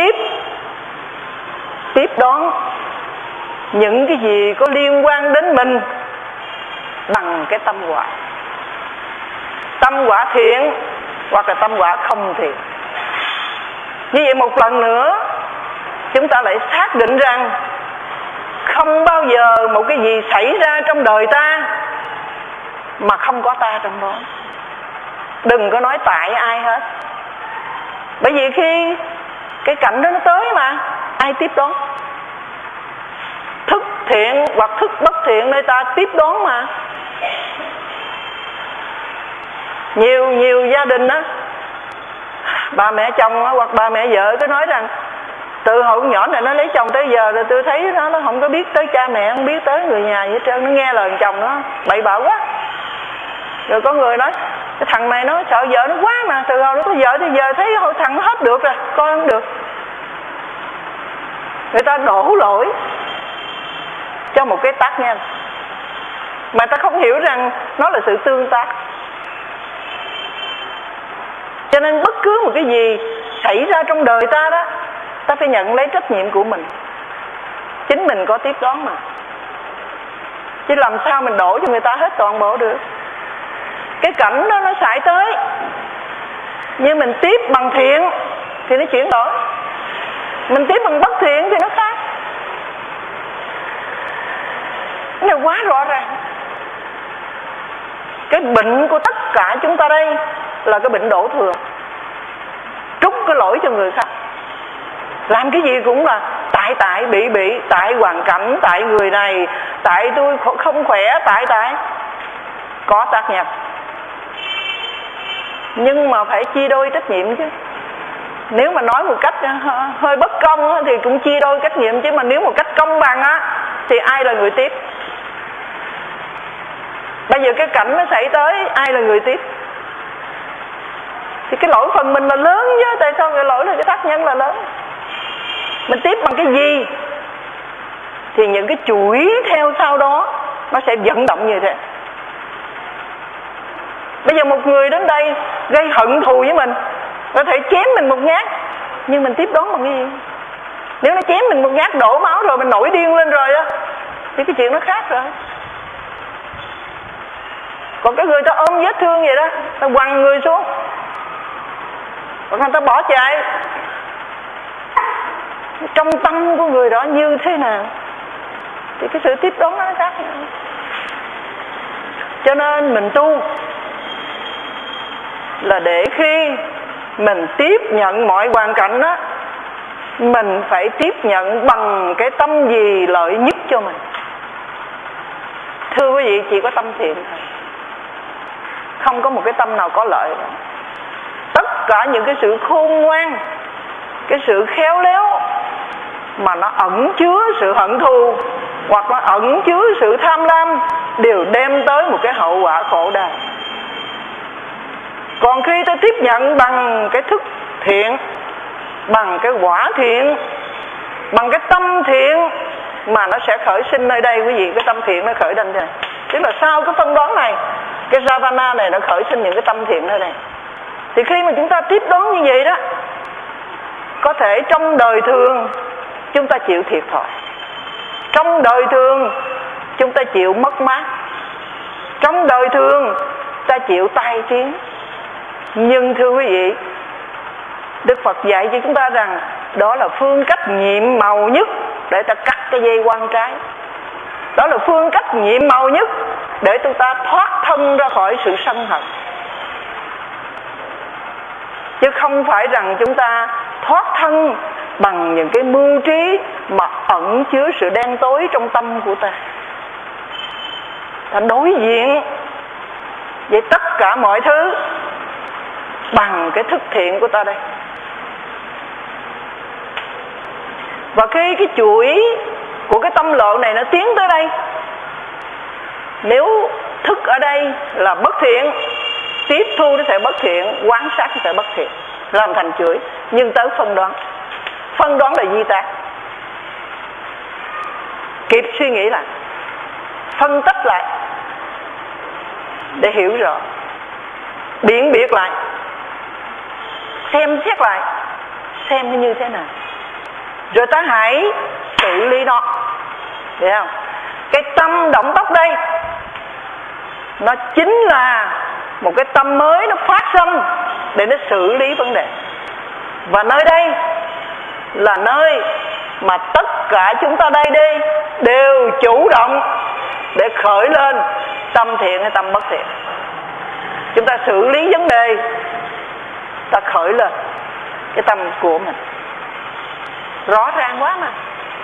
tiếp đón những cái gì có liên quan đến mình bằng cái tâm quả, tâm quả thiện hoặc là tâm quả không thiện. Như vậy một lần nữa chúng ta lại xác định rằng không bao giờ một cái gì xảy ra trong đời ta mà không có ta trong đó. Đừng có nói tại ai hết. Bởi vì khi cái cảnh đó nó tới mà ai tiếp đón? Thức thiện hoặc thức bất thiện nơi ta tiếp đón mà. Nhiều gia đình á, bà mẹ chồng á, hoặc bà mẹ vợ cứ nói rằng từ hồi nhỏ này nó lấy chồng tới giờ rồi tôi thấy nó không có biết tới cha mẹ, không biết tới người nhà gì hết trơn, nó nghe lời chồng nó bậy bạ quá. Rồi có người nói Cái thằng này nó sợ vợ nó quá mà, từ hồi nó có vợ thì giờ thấy thằng nó hết được rồi, coi không được. Người ta đổ lỗi cho một cái tác nhân mà ta không hiểu rằng nó là sự tương tác. Cho nên bất cứ một cái gì xảy ra trong đời ta đó, ta phải nhận lấy trách nhiệm của mình. Chính mình có tiếp đón mà, chứ làm sao mình đổ cho người ta hết toàn bộ được. Cái cảnh đó nó xảy tới, nhưng mình tiếp bằng thiện thì nó chuyển đổi, mình tiếp bằng bất thiện thì nó khác. Cái này quá rõ ràng. Cái bệnh của tất cả chúng ta đây là cái bệnh đổ thừa, trút cái lỗi cho người khác. Làm cái gì cũng là tại bị, tại hoàn cảnh, tại người này, tại tôi không khỏe, tại có tác nhân. Nhưng mà phải chia đôi trách nhiệm chứ. Nếu mà nói một cách hơi bất công thì cũng chia đôi trách nhiệm, chứ mà nếu một cách công bằng thì ai là người tiếp? Bây giờ cái cảnh nó xảy tới, ai là người tiếp? Thì cái lỗi phần mình là lớn chứ. Tại sao cái lỗi là cái tác nhân là lớn? Mình tiếp bằng cái gì thì những cái chuỗi theo sau đó nó sẽ vận động như thế. Bây giờ một người đến đây gây hận thù với mình, có thể chém mình một nhát, nhưng mình tiếp đón bằng cái gì? Nếu nó chém mình một nhát đổ máu rồi, mình nổi điên lên rồi đó, thì cái chuyện nó khác rồi. Còn cái người ta ôm vết thương vậy đó, ta quăng người xuống, còn người ta bỏ chạy, trong tâm của người đó như thế nào thì cái sự tiếp đón nó khác. Cho nên mình tu là để khi mình tiếp nhận mọi hoàn cảnh đó, mình phải tiếp nhận bằng cái tâm gì lợi nhất cho mình. Thưa quý vị, chỉ có tâm thiện thôi, không có một cái tâm nào có lợi đâu. Tất cả những cái sự khôn ngoan, cái sự khéo léo mà nó ẩn chứa sự hận thù hoặc nó ẩn chứa sự tham lam đều đem tới một cái hậu quả khổ đau. Còn khi ta tiếp nhận bằng cái thức thiện, bằng cái quả thiện, bằng cái tâm thiện mà nó sẽ khởi sinh nơi đây quý vị. Cái tâm thiện nó khởi lên đây, tức là sau cái phân đoán này, cái Javana này nó khởi sinh những cái tâm thiện nơi đây. Thì khi mà chúng ta tiếp đón như vậy đó, có thể trong đời thường chúng ta chịu thiệt thòi, trong đời thường chúng ta chịu mất mát, trong đời thường ta chịu tai tiếng. Nhưng thưa quý vị, Đức Phật dạy cho chúng ta rằng đó là phương cách nhiệm màu nhất để ta cắt cái dây quan trái. Đó là phương cách nhiệm màu nhất để chúng ta thoát thân ra khỏi sự sân hận. Chứ không phải rằng chúng ta thoát thân bằng những cái mưu trí mà ẩn chứa sự đen tối trong tâm của ta. Ta đối diện với tất cả mọi thứ bằng cái thức thiện của ta đây. Và khi cái chuỗi của cái tâm lộ này nó tiến tới đây, nếu thức ở đây là bất thiện, tiếp thu nó sẽ bất thiện, quan sát nó sẽ bất thiện, làm thành chuỗi. Nhưng tới phân đoán, phân đoán là di tác, kịp suy nghĩ lại, phân tích lại để hiểu rõ, biện biệt lại, xem xét lại xem nó như thế nào, rồi ta hãy xử lý nó. Hiểu không? Cái tâm động tóc đây nó chính là một cái tâm mới nó phát sinh để nó xử lý vấn đề. Và nơi đây là nơi mà tất cả chúng ta đây đi đều chủ động để khởi lên tâm thiện hay tâm bất thiện. Chúng ta xử lý vấn đề, ta khởi lên cái tâm của mình. Rõ ràng quá mà.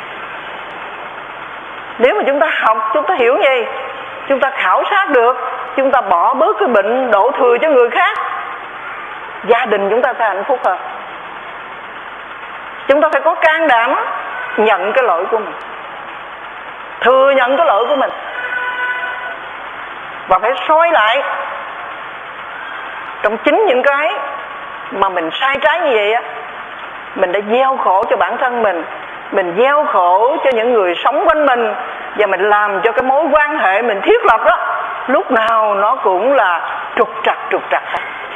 Nếu mà chúng ta học, chúng ta hiểu gì, chúng ta khảo sát được, chúng ta bỏ bớt cái bệnh đổ thừa cho người khác, gia đình chúng ta sẽ hạnh phúc hơn. Chúng ta phải có can đảm nhận cái lỗi của mình, thừa nhận cái lỗi của mình, và phải soi lại trong chính những cái mà mình sai trái như vậy á, mình đã gieo khổ cho bản thân mình gieo khổ cho những người sống quanh mình, và mình làm cho cái mối quan hệ mình thiết lập đó lúc nào nó cũng là trục trặc.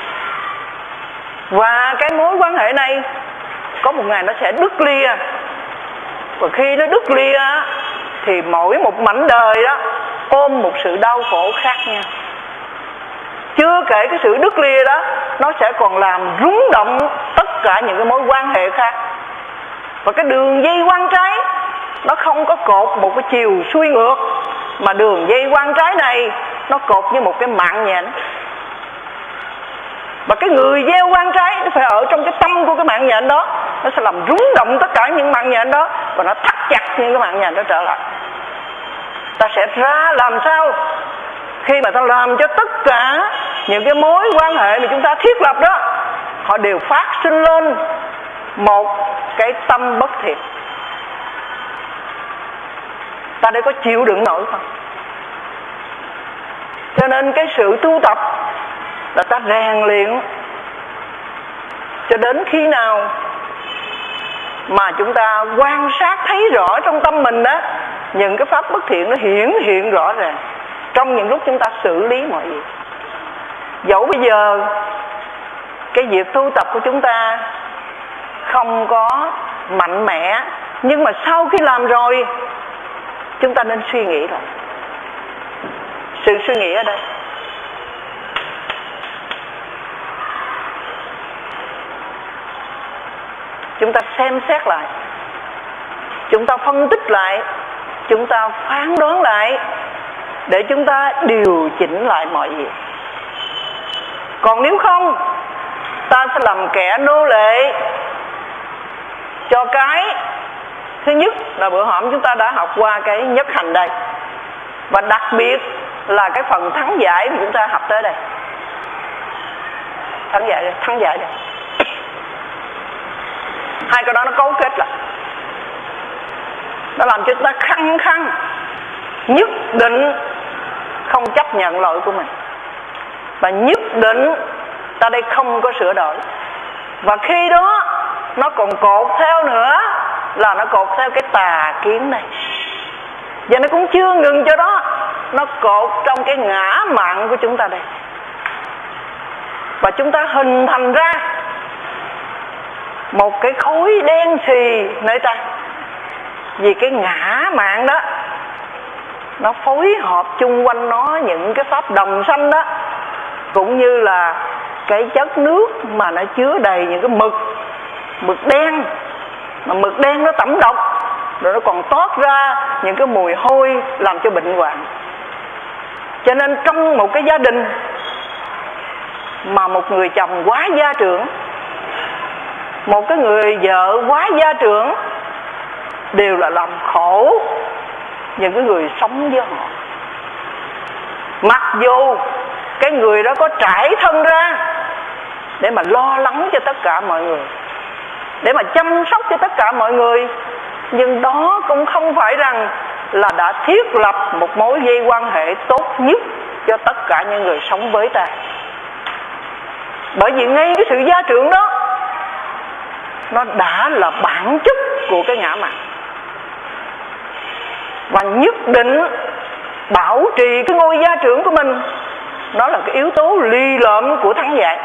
Và cái mối quan hệ này có một ngày nó sẽ đứt lìa. Và khi nó đứt lìa thì mỗi một mảnh đời đó ôm một sự đau khổ khác nhau. Chưa kể cái sự đứt lìa đó, nó sẽ còn làm rung động tất cả những cái mối quan hệ khác. Và cái đường dây quan trái nó không có cột một cái chiều xuôi ngược, mà đường dây quan trái này nó cột như một cái mạng nhện. Và cái người gieo quan trái nó phải ở trong cái tâm của cái mạng nhện đó, nó sẽ làm rung động tất cả những mạng nhện đó, và nó thắt chặt những cái mạng nhện đó trở lại. Ta sẽ ra làm sao khi mà ta làm cho tất cả những cái mối quan hệ mà chúng ta thiết lập đó, họ đều phát sinh lên một cái tâm bất thiện. Ta đây có chịu đựng nổi không? Cho nên cái sự tu tập là ta rèn luyện cho đến khi nào mà chúng ta quan sát thấy rõ trong tâm mình đó, những cái pháp bất thiện nó hiển hiện rõ ràng trong những lúc chúng ta xử lý mọi việc. Dẫu bây giờ cái việc tu tập của chúng ta không có mạnh mẽ, nhưng mà sau khi làm rồi chúng ta nên suy nghĩ rồi. Sự suy nghĩ ở đây chúng ta xem xét lại, chúng ta phân tích lại, chúng ta phán đoán lại để chúng ta điều chỉnh lại mọi việc. Còn nếu không, ta sẽ làm kẻ nô lệ cho cái thứ nhất là bữa hổm chúng ta đã học qua cái nhất hành đây, và đặc biệt là cái phần thắng giải mà chúng ta học tới đây. Thắng giải đây. Hai cái đó nó cấu kết lại, nó làm cho chúng ta khăng khăng nhất định không chấp nhận lỗi của mình, và nhất định ta đây không có sửa đổi. Và khi đó nó còn cột theo nữa là nó cột theo cái tà kiến này. Và nó cũng chưa ngừng cho đó, nó cột trong cái ngã mạn của chúng ta đây. Và chúng ta hình thành ra một cái khối đen xì nơi ta. Vì cái ngã mạn đó nó phối hợp chung quanh nó những cái pháp đồng sanh đó, cũng như là cái chất nước mà nó chứa đầy những cái mực đen, mà mực đen nó tẩm độc, rồi nó còn toát ra những cái mùi hôi làm cho bệnh hoạn. Cho nên trong một cái gia đình mà một người chồng quá gia trưởng, một cái người vợ quá gia trưởng, đều là làm khổ những cái người sống với họ. Mặc dù cái người đó có trải thân ra để mà lo lắng cho tất cả mọi người, để mà chăm sóc cho tất cả mọi người, nhưng đó cũng không phải rằng là đã thiết lập một mối dây quan hệ tốt nhất cho tất cả những người sống với ta. Bởi vì ngay cái sự gia trưởng đó nó đã là bản chất của cái ngã mạn, và nhất định bảo trì cái ngôi gia trưởng của mình, nó là cái yếu tố ly lợm của thắng giải,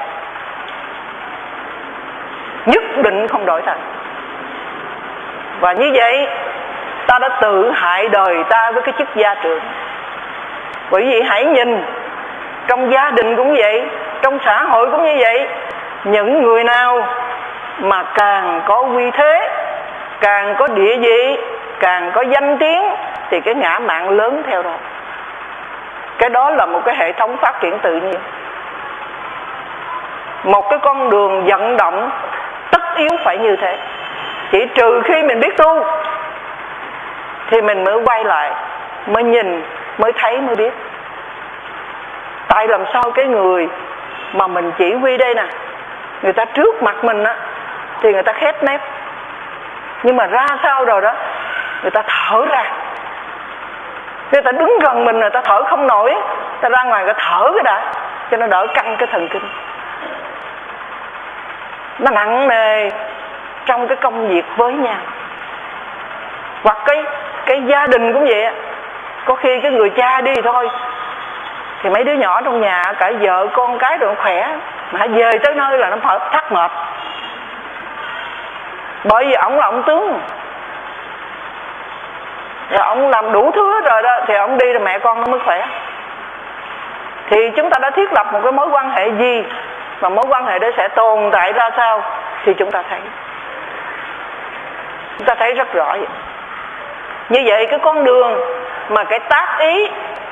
nhất định không đổi thành. Và như vậy ta đã tự hại đời ta với cái chức gia trưởng. Bởi vì hãy nhìn, trong gia đình cũng vậy, trong xã hội cũng như vậy, những người nào mà càng có uy thế, càng có địa vị, càng có danh tiếng, thì cái ngã mạn lớn theo đó. Cái đó là một cái hệ thống phát triển tự nhiên, một cái con đường vận động tất yếu phải như thế. Chỉ trừ khi mình biết tu thì mình mới quay lại, mới nhìn, mới thấy, mới biết. Tại làm sao cái người mà mình chỉ huy đây nè, người ta trước mặt mình á thì người ta khép nép, nhưng mà ra sau rồi đó người ta thở ra. Người ta đứng gần mình người ta thở không nổi, ta ra ngoài người ta thở cái đã cho nó đỡ căng cái thần kinh. nó nặng nề trong cái công việc với nhau. Hoặc cái gia đình cũng vậy. Có khi cái người cha đi thôi thì mấy đứa nhỏ trong nhà, cả vợ con cái rồi khỏe, mà về tới nơi là nó thắt mệt. Bởi vì ổng là ông tướng, rồi ông làm đủ thứ rồi đó, thì ông đi rồi mẹ con nó mới khỏe. Thì chúng ta đã thiết lập một cái mối quan hệ gì, và mối quan hệ đó sẽ tồn tại ra sao, thì chúng ta thấy rất rõ vậy. Như vậy cái con đường mà cái tác ý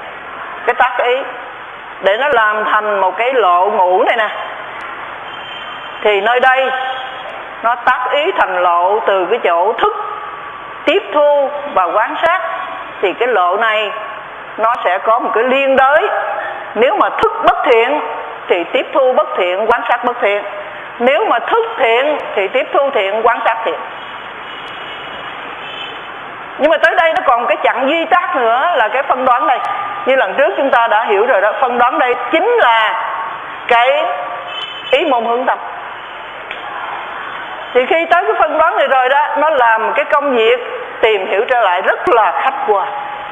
để nó làm thành một cái lộ ngũ này nè, thì nơi đây nó tác ý thành lộ từ cái chỗ thức, tiếp thu và quan sát. Thì cái lộ này nó sẽ có một cái liên đới. Nếu mà thức bất thiện thì tiếp thu bất thiện, quan sát bất thiện. Nếu mà thức thiện thì tiếp thu thiện, quan sát thiện. Nhưng mà tới đây nó còn cái chặng duy tác nữa là cái phân đoán đây. Như lần trước chúng ta đã hiểu rồi đó, phân đoán đây chính là cái ý môn hướng tâm. Thì khi tới cái phân đoán này rồi đó, nó làm cái công việc tìm hiểu trở lại rất là khách quan,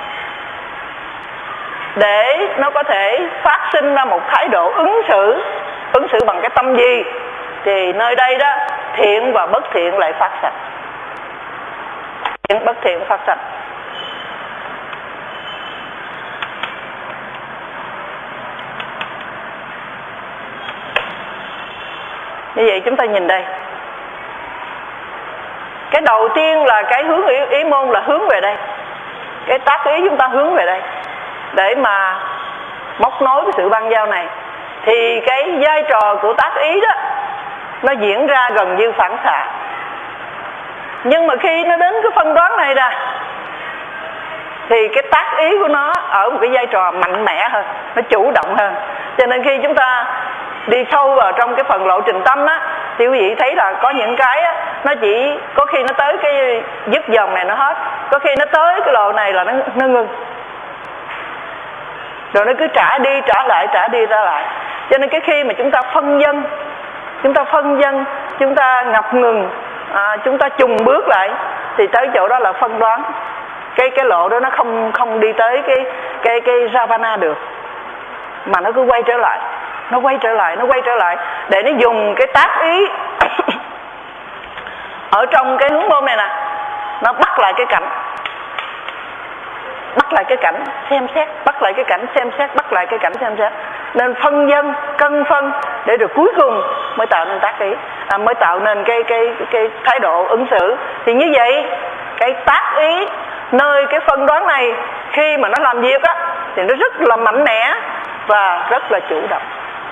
để nó có thể phát sinh ra một thái độ ứng xử bằng cái tâm gì. Thì nơi đây đó, thiện và bất thiện lại phát sanh. Thiện bất thiện phát sanh. Như vậy chúng ta nhìn đây, cái đầu tiên là cái hướng ý môn là hướng về đây. Cái tác ý chúng ta hướng về đây để mà móc nối cái sự băng giao này. Thì cái vai trò của tác ý đó nó diễn ra gần như phản xạ. Nhưng mà khi nó đến cái phân đoán này ra, thì cái tác ý của nó ở một cái vai trò mạnh mẽ hơn, nó chủ động hơn. Cho nên khi chúng ta đi sâu vào trong cái phần lộ trình tâm á, thì quý vị thấy là có những cái á, nó chỉ có khi nó tới cái dứt dòng này nó hết, có khi nó tới cái lộ này là nó ngưng, rồi nó cứ trả đi trả lại, trả đi trả lại. Cho nên cái khi mà chúng ta phân dân, chúng ta ngập ngừng, chúng ta chùng bước lại, thì tới chỗ đó là phân đoán. Cái lộ đó nó không đi tới cái Ravana được, mà nó cứ quay trở lại, nó quay trở lại để nó dùng cái tác ý ở trong cái hướng môn này nè, nó bắt lại cái cảnh, xem xét, bắt lại cái cảnh xem xét. Nên phân dân, cân phân, để rồi cuối cùng mới tạo nên tác ý, mới tạo nên cái thái độ ứng xử. Thì như vậy cái tác ý nơi cái phân đoán này, khi mà nó làm việc á, thì nó rất là mạnh mẽ và rất là chủ động.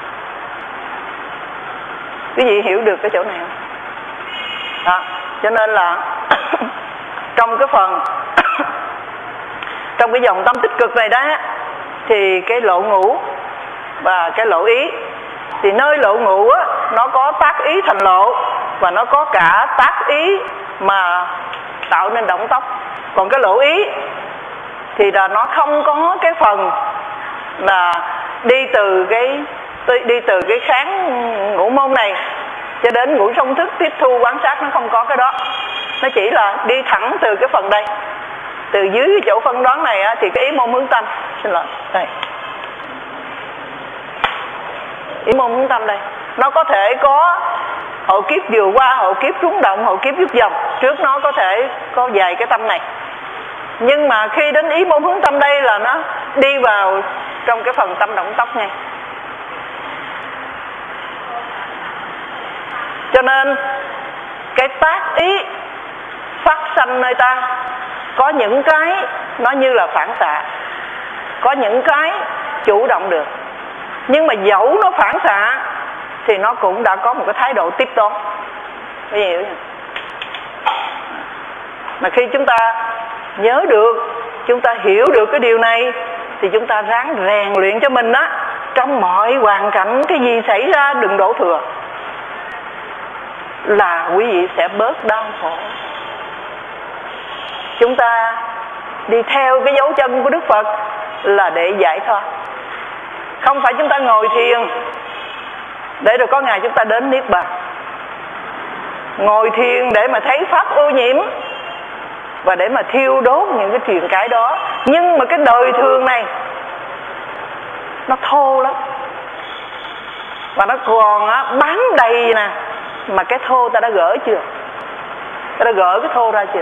Quý vị hiểu được cái chỗ này không? Đó, cho nên là trong cái phần trong cái dòng tâm tích cực này đó, thì cái lộ ngũ và cái lộ ý, thì nơi lộ ngũ á, nó có tác ý thành lộ, và nó có cả tác ý mà tạo nên động tốc. Còn cái lộ ý thì là nó không có cái phần là đi từ cái kháng ngũ môn này cho đến ngũ song thức tiếp thu quan sát, nó không có cái đó. Nó chỉ là đi thẳng từ cái phần đây, từ dưới cái chỗ phân đoán này á, thì cái ý môn hướng tâm, xin lỗi đây, ý môn hướng tâm đây, nó có thể có hộ kiếp vừa qua, hộ kiếp rúng động, hộ kiếp dứt dòng, trước nó có thể có vài cái tâm này. Nhưng mà khi đến ý môn hướng tâm đây là nó đi vào trong cái phần tâm động tốc ngay. Cho nên cái tác ý phát sanh nơi ta, có những cái nó như là phản xạ, có những cái chủ động được. Nhưng mà dẫu nó phản xạ thì nó cũng đã có một cái thái độ tiếp đón. Quý vị hiểu không? Mà khi chúng ta nhớ được, chúng ta hiểu được cái điều này, thì chúng ta ráng rèn luyện cho mình á, trong mọi hoàn cảnh cái gì xảy ra đừng đổ thừa, là quý vị sẽ bớt đau khổ. Chúng ta đi theo cái dấu chân của Đức Phật là để giải thoát, không phải chúng ta ngồi thiền để rồi có ngày chúng ta đến Niết Bàn. ngồi thiền để mà thấy pháp ô nhiễm và để mà thiêu đốt những cái truyền cái đó. Nhưng mà cái đời thường này nó thô lắm, và nó còn bám đầy nè. Mà cái thô ta đã gỡ chưa? Ta đã gỡ cái thô ra chưa?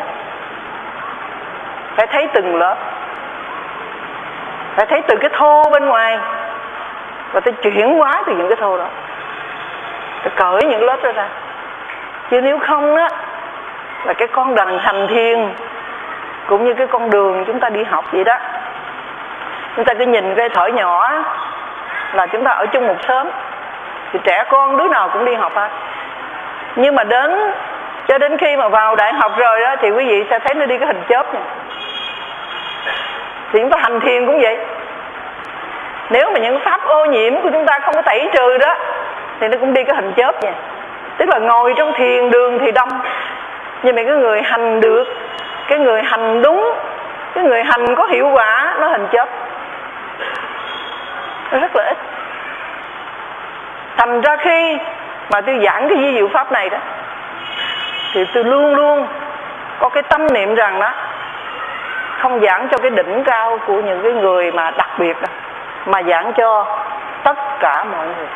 Phải thấy từng lớp, phải thấy từ cái thô bên ngoài, và ta chuyển hóa từ những cái thô đó, ta cởi những lớp đó ra. Chứ nếu không á, là cái con đường hành thiền cũng như cái con đường chúng ta đi học vậy đó. Chúng ta cứ nhìn cái thỏi nhỏ là chúng ta ở chung một xóm, thì trẻ con đứa nào cũng đi học hết. Nhưng mà cho đến khi mà vào đại học rồi đó, thì quý vị sẽ thấy nó đi cái hình chớp này. Thì chúng ta hành thiền cũng vậy. Nếu mà những pháp ô nhiễm của chúng ta không có tẩy trừ đó, thì nó cũng đi cái hình chớp vậy. Tức là ngồi trong thiền đường thì đông, nhưng mà cái người hành được, cái người hành đúng, cái người hành có hiệu quả, nó hình chớp, nó rất là ít. Thành ra khi mà tôi giảng cái vi diệu pháp này đó, thì tôi luôn luôn có cái tâm niệm rằng đó, không giảng cho cái đỉnh cao của những cái người mà đặc biệt đó, mà giảng cho tất cả mọi người,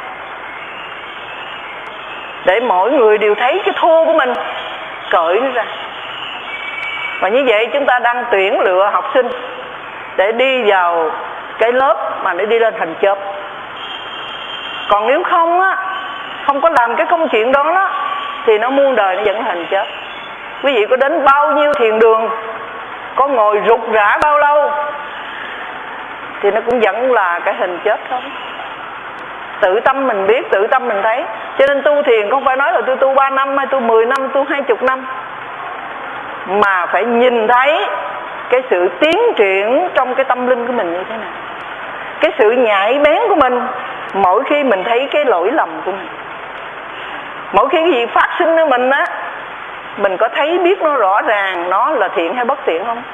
để mỗi người đều thấy cái thô của mình, cởi nó ra. Và như vậy chúng ta đang tuyển lựa học sinh để đi vào cái lớp mà để đi lên hình chớp. Còn nếu không á, không có làm cái công chuyện đó đó, thì nó muôn đời nó vẫn hình chớp. Quý vị có đến bao nhiêu thiền đường, có ngồi rục rã bao lâu, thì nó cũng vẫn là cái hình chớp thôi. Tự tâm mình biết, tự tâm mình thấy. Cho nên tu thiền không phải nói là tôi tu 3 năm, hay tôi 10 năm, tôi 20 năm, mà phải nhìn thấy cái sự tiến triển trong cái tâm linh của mình như thế nào, cái sự nhạy bén của mình mỗi khi mình thấy cái lỗi lầm của mình. Mỗi khi cái gì phát sinh ở mình á, mình có thấy biết nó rõ ràng nó là thiện hay bất thiện không?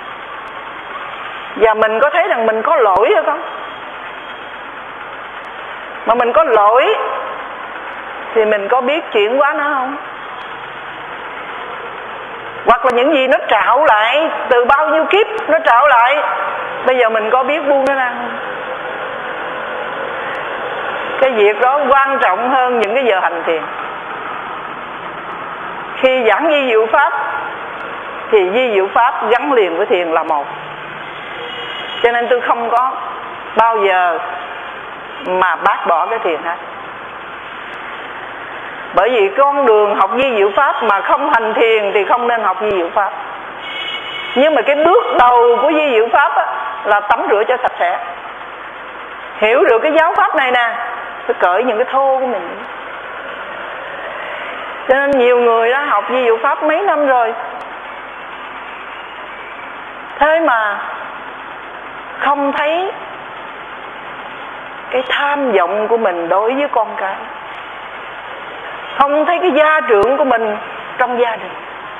Và mình có thấy rằng mình có lỗi hay không? Mà mình có lỗi thì mình có biết chuyển hóa nó không? Hoặc là những gì nó trạo lại từ bao nhiêu kiếp nó trạo lại, bây giờ mình có biết buông nó ra không? Cái việc đó quan trọng hơn những cái giờ hành thiền. Khi giảng vi diệu pháp thì vi diệu pháp gắn liền với thiền là một. Cho nên tôi không có bao giờ mà bác bỏ cái thiền hết. Bởi vì con đường học vi diệu pháp mà không hành thiền thì không nên học vi diệu pháp. Nhưng mà cái bước đầu của vi diệu pháp á, là tắm rửa cho sạch sẽ. Hiểu được cái giáo pháp này nè, phải cởi những cái thô của mình. Cho nên nhiều người đó học vi diệu pháp mấy năm rồi, thế mà không thấy cái tham vọng của mình đối với con cái, không thấy cái gia trưởng của mình trong gia đình,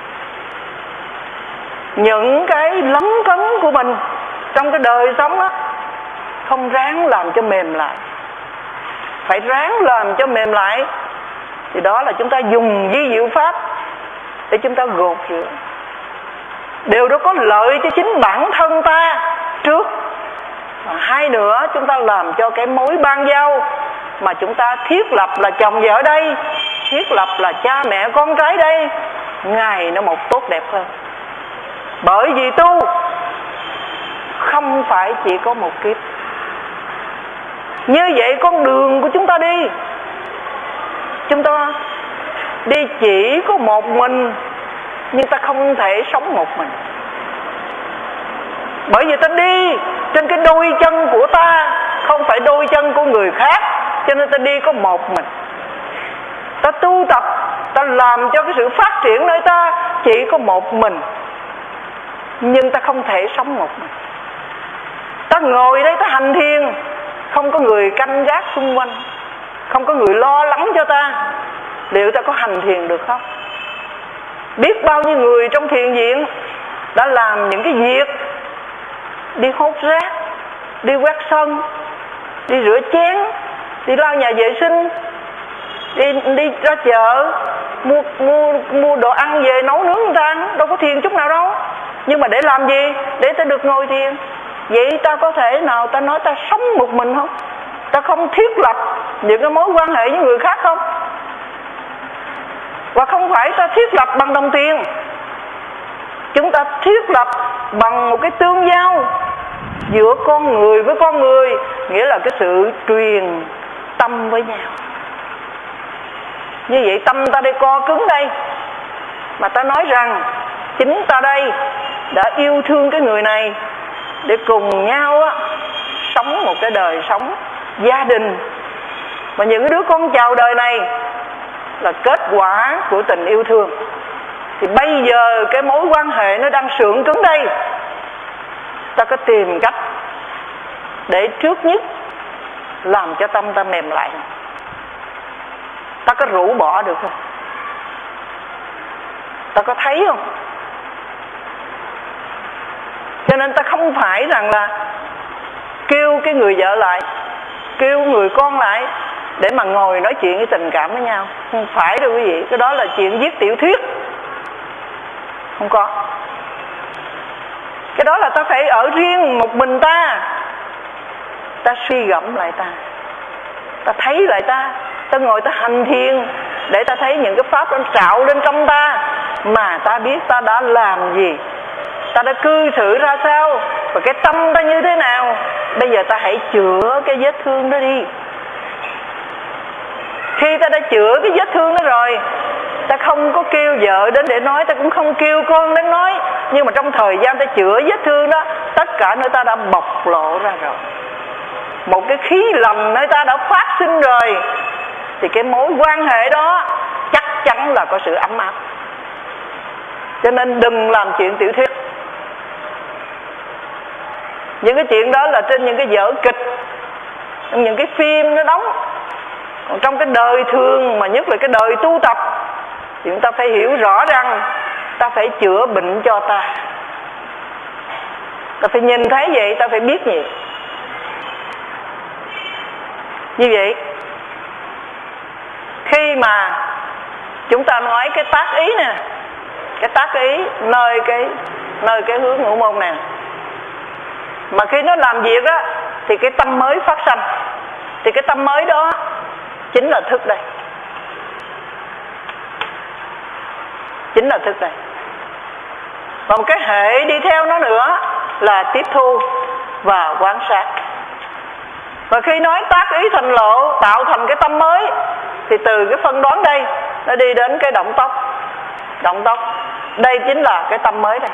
những cái lấn cấn của mình trong cái đời sống đó, không ráng làm cho mềm lại. Phải ráng làm cho mềm lại, thì đó là chúng ta dùng vi diệu pháp để chúng ta gột rửa. Điều đó có lợi cho chính bản thân ta trước, và hai nữa chúng ta làm cho cái mối ban giao mà chúng ta thiết lập là chồng vợ đây, thiết lập là cha mẹ con cái đây, ngày nó một tốt đẹp hơn. Bởi vì tu không phải chỉ có một kiếp. Như vậy con đường của chúng ta đi, chúng ta đi chỉ có một mình, nhưng ta không thể sống một mình. Bởi vì ta đi trên cái đôi chân của ta, không phải đôi chân của người khác, cho nên ta đi có một mình. Ta tu tập, ta làm cho cái sự phát triển nơi ta chỉ có một mình, nhưng ta không thể sống một mình. Ta ngồi đây ta hành thiền, không có người canh gác xung quanh, không có người lo lắng cho ta, liệu ta có hành thiền được không? Biết bao nhiêu người trong thiền viện đã làm những cái việc đi hốt rác, đi quét sân, đi rửa chén, đi lau nhà vệ sinh, đi ra chợ mua đồ ăn về nấu nướng người ta ăn, đâu có thiền chút nào đâu. Nhưng mà để làm gì? Để ta được ngồi thiền. Vậy ta có thể nào ta nói ta sống một mình không? Ta không thiết lập những cái mối quan hệ với người khác không? Và không phải ta thiết lập bằng đồng tiền, chúng ta thiết lập bằng một cái tương giao giữa con người với con người, nghĩa là cái sự truyền tâm với nhau. Như vậy tâm ta đây co cứng đây, mà ta nói rằng chính ta đây đã yêu thương cái người này để cùng nhau sống một cái đời sống gia đình. Và những đứa con chào đời này là kết quả của tình yêu thương. Thì bây giờ cái mối quan hệ nó đang sượng cứng đây, ta có tìm cách để trước nhất làm cho tâm ta mềm lại. Ta có rũ bỏ được không? Ta có thấy không? Cho nên ta không phải rằng là kêu cái người vợ lại, kêu người con lại để mà ngồi nói chuyện với tình cảm với nhau. Không phải đâu quý vị, cái đó là chuyện viết tiểu thuyết. Không có. Cái đó là ta phải ở riêng một mình ta. Ta suy gẫm lại ta thấy lại ta ngồi ta hành thiền để ta thấy những cái pháp nó trạo lên trong ta, mà ta biết ta đã làm gì, ta đã cư xử ra sao, và cái tâm ta như thế nào. Bây giờ ta hãy chữa cái vết thương đó đi. Khi ta đã chữa cái vết thương đó rồi, ta không có kêu vợ đến để nói, ta cũng không kêu con đến nói. Nhưng mà trong thời gian ta chữa vết thương đó, tất cả nơi ta đã bộc lộ ra rồi, một cái khí lành nơi ta đã phát sinh rồi, thì cái mối quan hệ đó chắc chắn là có sự ấm áp. Cho nên đừng làm chuyện tiểu thuyết. Những cái chuyện đó là trên những cái vở kịch, những cái phim nó đóng. Còn trong cái đời thường, mà nhất là cái đời tu tập, thì chúng ta phải hiểu rõ rằng ta phải chữa bệnh cho ta. Ta phải nhìn thấy vậy, ta phải biết gì. Như vậy, khi mà chúng ta nói cái tác ý nè, cái tác ý nơi cái hướng ngũ môn nè, mà khi nó làm việc á thì cái tâm mới phát sanh. Thì cái tâm mới đó chính là thức đây. Chính là thức đây. Và một cái hệ đi theo nó nữa là tiếp thu và quan sát. Và khi nói tác ý thành lộ, tạo thành cái tâm mới, thì từ cái phân đoán đây nó đi đến cái động tốc. Động tốc, đây chính là cái tâm mới đây.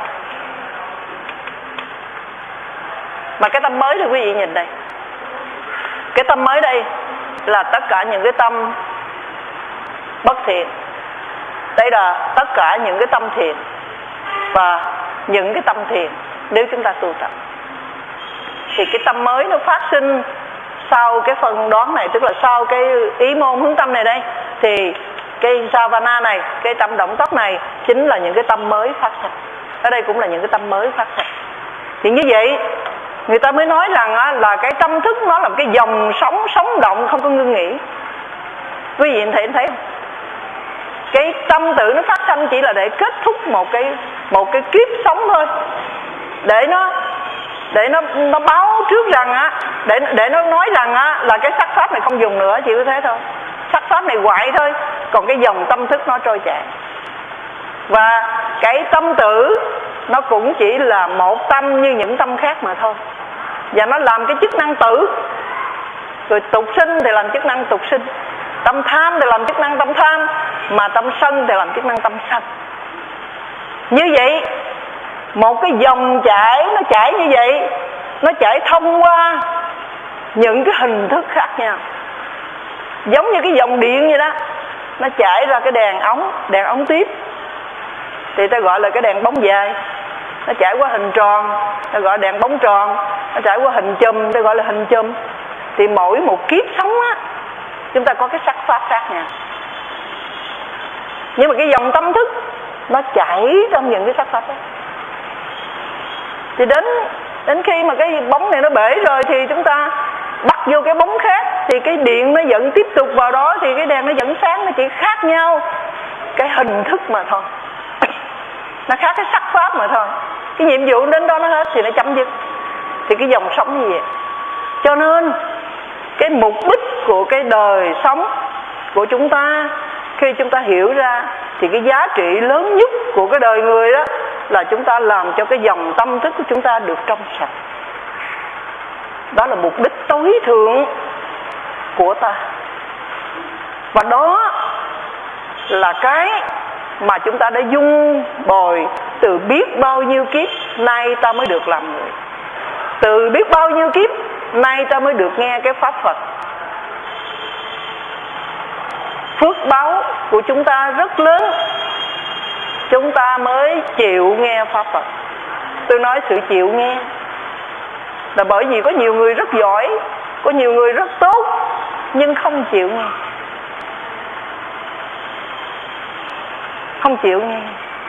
Mà cái tâm mới thì quý vị nhìn đây, cái tâm mới đây là tất cả những cái tâm bất thiện. Đây là tất cả những cái tâm thiện và những cái tâm thiện nếu chúng ta tu tập. Thì cái tâm mới nó phát sinh sau cái phân đoán này, tức là sau cái ý môn hướng tâm này đây, thì cái savana này, cái tâm động tốc này chính là những cái tâm mới phát sinh. Ở đây cũng là những cái tâm mới phát sinh. Thì như vậy người ta mới nói rằng là cái tâm thức nó là một cái dòng sống sống động không có ngưng nghỉ. Quý vị thấy không? Cái tâm tự nó phát sinh chỉ là để kết thúc một cái kiếp sống thôi, để nó báo trước rằng để nó nói rằng là cái sắc pháp này không dùng nữa, chỉ có thế thôi. Sắc pháp này hoại thôi, còn cái dòng tâm thức nó trôi chảy. Và cái tâm tử nó cũng chỉ là một tâm như những tâm khác mà thôi, và nó làm cái chức năng tử. Rồi tục sinh thì làm chức năng tục sinh, tâm tham thì làm chức năng tâm tham, mà tâm sân thì làm chức năng tâm sân. Như vậy một cái dòng chảy nó chảy như vậy, nó chảy thông qua những cái hình thức khác nhau, giống như cái dòng điện vậy đó. Nó chảy ra cái đèn ống tiếp thì ta gọi là cái đèn bóng dài. Nó chảy qua hình tròn ta gọi đèn bóng tròn. Nó chảy qua hình chùm ta gọi là hình chùm. Thì mỗi một kiếp sống chúng ta có cái sắc pháp khác nhau. Nhưng mà cái dòng tâm thức nó chảy trong những cái sắc pháp đó. Thì đến khi mà cái bóng này nó bể rồi thì chúng ta bắt vô cái bóng khác, thì cái điện nó vẫn tiếp tục vào đó, thì cái đèn nó vẫn sáng, nó chỉ khác nhau cái hình thức mà thôi. Nó khác cái sắc pháp mà thôi. Cái nhiệm vụ đến đó nó hết thì nó chấm dứt. Thì cái dòng sống như vậy. Cho nên cái mục đích của cái đời sống của chúng ta, khi chúng ta hiểu ra, thì cái giá trị lớn nhất của cái đời người đó là chúng ta làm cho cái dòng tâm thức của chúng ta được trong sạch. Đó là mục đích tối thượng của ta. Và đó là cái mà chúng ta đã dung bồi từ biết bao nhiêu kiếp nay ta mới được làm người. Từ biết bao nhiêu kiếp nay ta mới được nghe cái pháp Phật. Phước báo của chúng ta rất lớn, chúng ta mới chịu nghe pháp Phật. Tôi nói sự chịu nghe là bởi vì có nhiều người rất giỏi, có nhiều người rất tốt, nhưng không chịu nghe. Không chịu nghe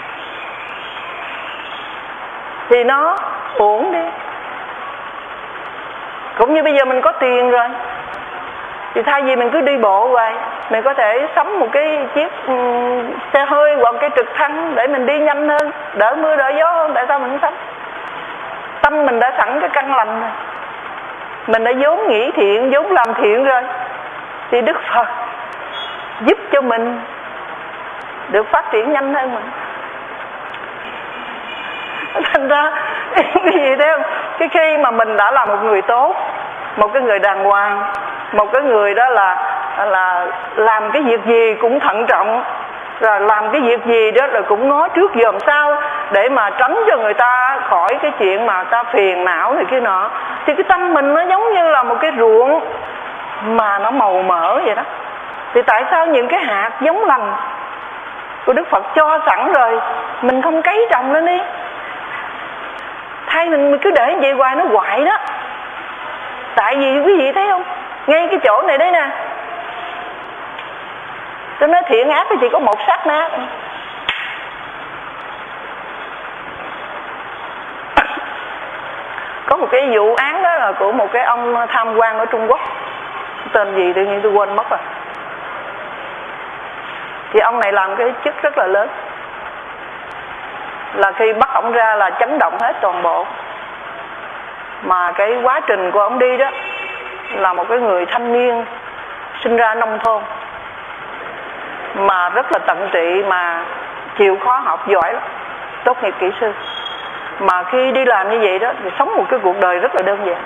thì nó uổng đi. Cũng như bây giờ mình có tiền rồi, thì thay vì mình cứ đi bộ hoài, mình có thể sắm một cái chiếc xe hơi hoặc cái trực thăng để mình đi nhanh hơn, đỡ mưa đỡ gió hơn. Tại sao mình không sắm? Tâm mình đã sẵn cái căn lành rồi, mình đã vốn nghĩ thiện, vốn làm thiện rồi, thì Đức Phật giúp cho mình được phát triển nhanh hơn mình. Thành ra cái gì thế không? Cái khi mà mình đã là một người tốt, một cái người đàng hoàng, một cái người đó là làm cái việc gì cũng thận trọng, rồi làm cái việc gì đó là cũng ngó trước dòm sau, để mà tránh cho người ta khỏi cái chuyện mà ta phiền não này kia nọ. Thì cái tâm mình nó giống như là một cái ruộng mà nó màu mỡ vậy đó. Thì tại sao những cái hạt giống lành của Đức Phật cho sẵn rồi mình không cấy trồng lên đi? Thay mình cứ để vậy hoài nó hoại đó. Tại vì quý vị thấy không, ngay cái chỗ này đấy nè, tôi nói thiện ác thì chỉ có một sát na. Có một cái vụ án đó là của một cái ông tham quan ở Trung Quốc, tên gì tự nhiên tôi quên mất rồi. Thì ông này làm cái chức rất là lớn, là khi bắt ổng ra là chấn động hết toàn bộ. Mà cái quá trình của ổng đi đó là một cái người thanh niên sinh ra nông thôn, mà rất là tận tụy, mà chịu khó học giỏi lắm, tốt nghiệp kỹ sư. Mà khi đi làm như vậy đó thì sống một cái cuộc đời rất là đơn giản.